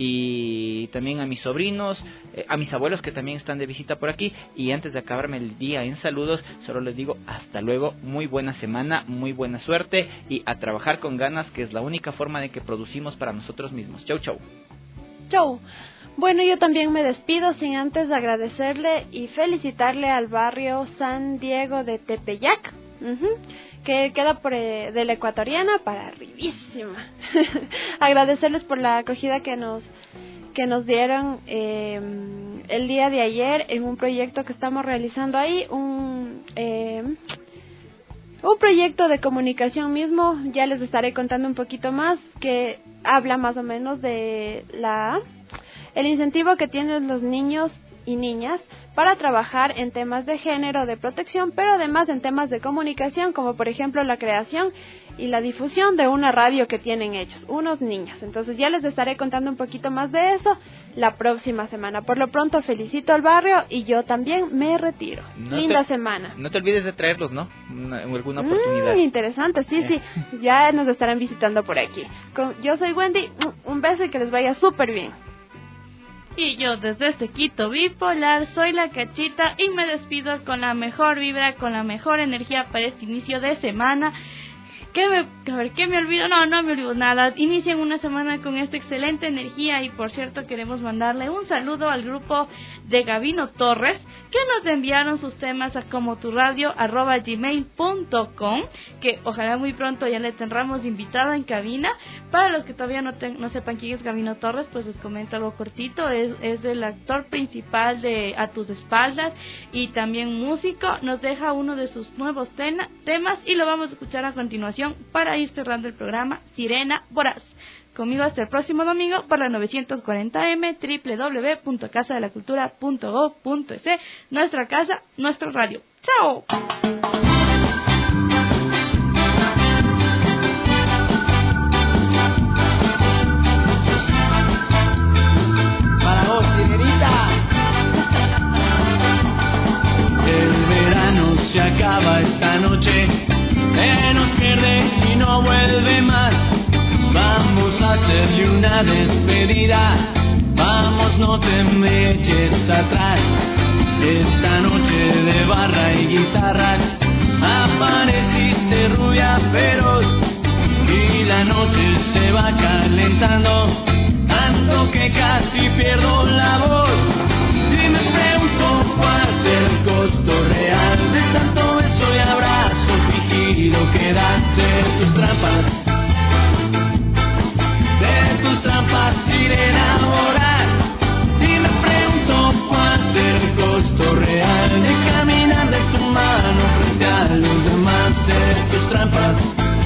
F: Y también a mis sobrinos, eh, a mis abuelos que también están de visita por aquí. Y antes de acabarme el día en saludos, solo les digo hasta luego, muy buena semana, muy buena suerte y a trabajar con ganas, que es la única forma de que producimos para nosotros mismos. Chau, chau.
C: Chau. Bueno, yo también me despido sin antes agradecerle y felicitarle al barrio San Diego de Tepeyac, uh-huh, que queda por eh, de la Ecuatoriana para arribísima. Agradecerles por la acogida que nos que nos dieron eh, el día de ayer en un proyecto que estamos realizando ahí, un eh, un proyecto de comunicación mismo. Ya les estaré contando un poquito más, que habla más o menos de la el incentivo que tienen los niños y niñas para trabajar en temas de género, de protección, pero además en temas de comunicación, como por ejemplo la creación y la difusión de una radio que tienen ellos, unos niños. Entonces ya les estaré contando un poquito más de eso la próxima semana. Por lo pronto felicito al barrio y yo también me retiro. No Linda te, semana.
F: No te olvides de traerlos, ¿no? Una, alguna oportunidad.
C: Mm, interesante, sí, sí. Ya nos estarán visitando por aquí. Con, yo soy Wendy, un beso y que les vaya súper bien.
E: Y yo desde este Quito bipolar soy la Cachita y me despido con la mejor vibra, con la mejor energía para este inicio de semana. ¿Qué me, a ver, ¿qué me olvido? No, no me olvido nada. Inician una semana con esta excelente energía y por cierto queremos mandarle un saludo al grupo de Gabino Torres que nos enviaron sus temas a como tu radio arroba gmail punto com, que ojalá muy pronto ya le tendremos invitada en cabina. Para los que todavía no, te, no sepan quién es Gabino Torres, pues les comento algo cortito. Es, es el actor principal de A Tus Espaldas y también músico. Nos deja uno de sus nuevos tena, temas y lo vamos a escuchar a continuación para ir cerrando el programa, Sirena Voraz. Conmigo hasta el próximo domingo por la novecientos cuarenta eme, doble u doble u doble u punto casa de la cultura punto gob punto es, nuestra casa, nuestro radio. ¡Chao!
T: esta noche se nos pierde y no vuelve más. Vamos a hacerle una despedida, vamos, no te me eches atrás. Esta noche de barra y guitarras apareciste rubia feroz y la noche se va calentando tanto que casi pierdo la voz. Y me pregunto cuál será el costo real de tanto beso y abrazo fingido que das de tus trampas, de tus trampas ir a enamorar. Y me pregunto cuál será el costo real de caminar de tu mano frente a los demás, de tus trampas,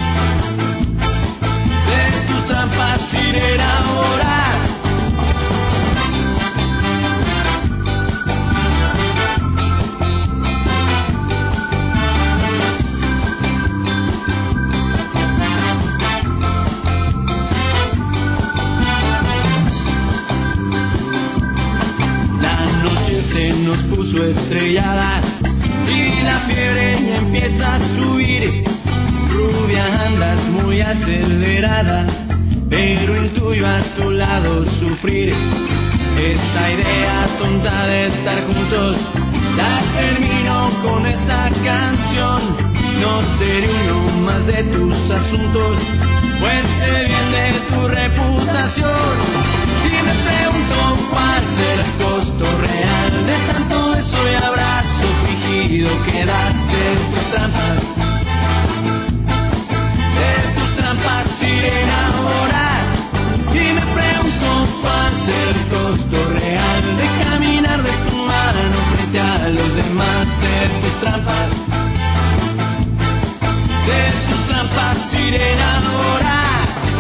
T: de tus trampas ir a enamorar. Se nos puso estrellada y la fiebre ya empieza a subir. Rubia, andas muy acelerada, pero intuyo a tu lado sufrir. Esta idea tonta de estar juntos la termino con esta canción. No seré uno más de tus asuntos, pues sé bien de tu reputación. Y me pregunto cuál será el costo real de tanto beso y abrazo fingido que das de tus trampas, de tus trampas ir a enamorar. Y me pregunto cuál será el costo real de caminar de tu mano frente a los demás, de tus trampas, de tus trampas ir a enamorar.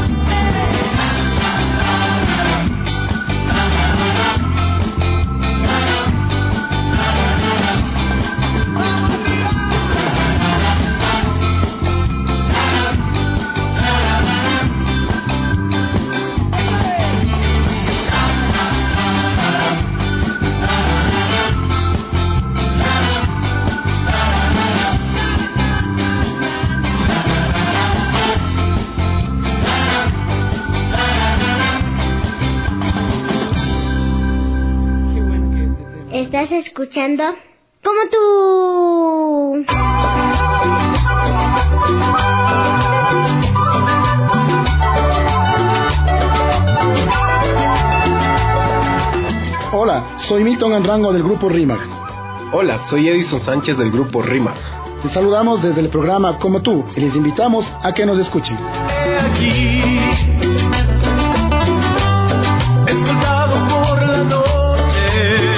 U: Estás escuchando como tú.
V: Hola, soy Milton Andrango del grupo RIMAG.
W: Hola, soy Edison Sánchez del grupo RIMAG.
V: Les saludamos desde el programa Como Tú y les invitamos a que nos escuchen.
K: Aquí, escoltado por la noche,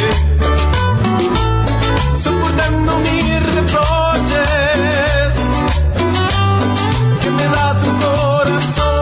K: soportando mis reproches, que me da tu corazón.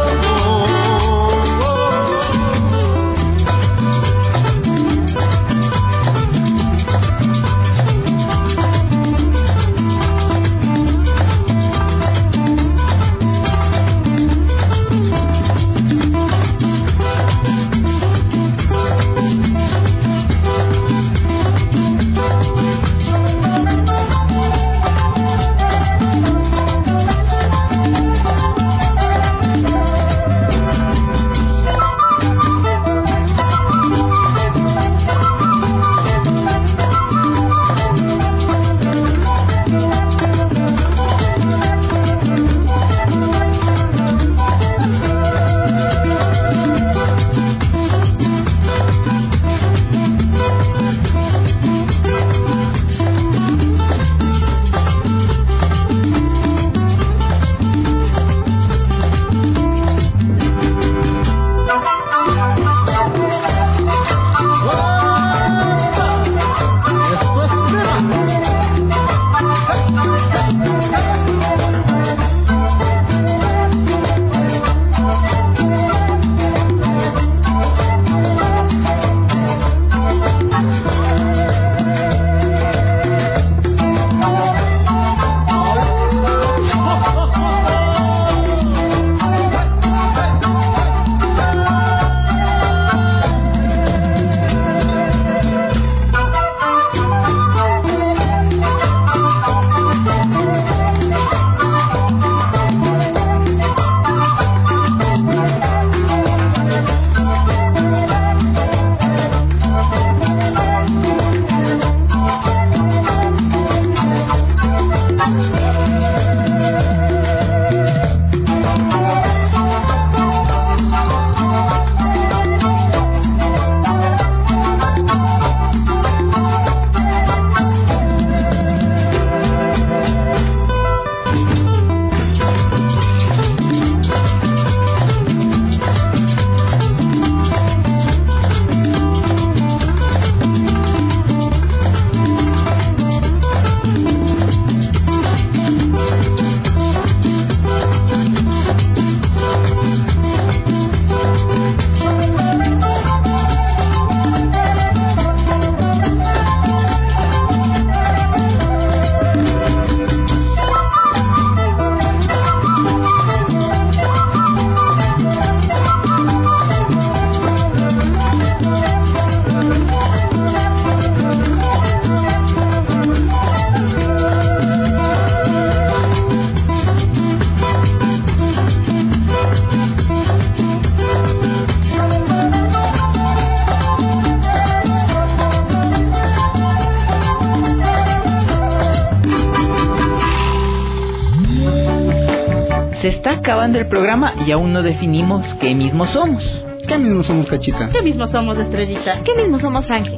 F: Se está acabando el programa y aún no definimos qué mismo somos.
D: ¿Qué mismo somos, Cachita?
E: ¿Qué mismo somos, Estrellita?
N: ¿Qué mismo somos, Franklin?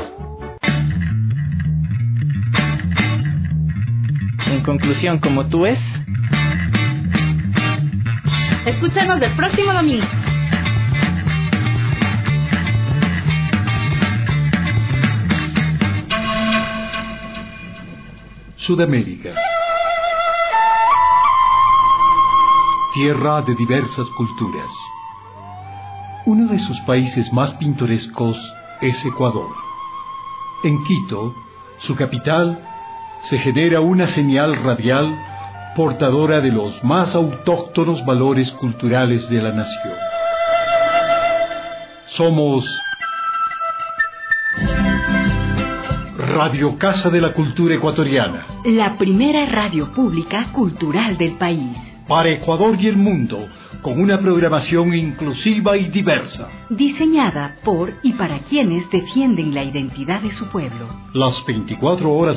F: En conclusión, como tú es...
E: Escúchanos el próximo domingo.
B: Sudamérica. Tierra de diversas culturas. Uno de sus países más pintorescos es Ecuador. En Quito, su capital, se genera una señal radial portadora de los más autóctonos valores culturales de la nación. Somos Radio Casa de la Cultura Ecuatoriana.
I: La primera radio pública cultural del país.
B: Para Ecuador y el mundo, con una programación inclusiva y diversa.
I: Diseñada por y para quienes defienden la identidad de su pueblo.
B: Las veinticuatro horas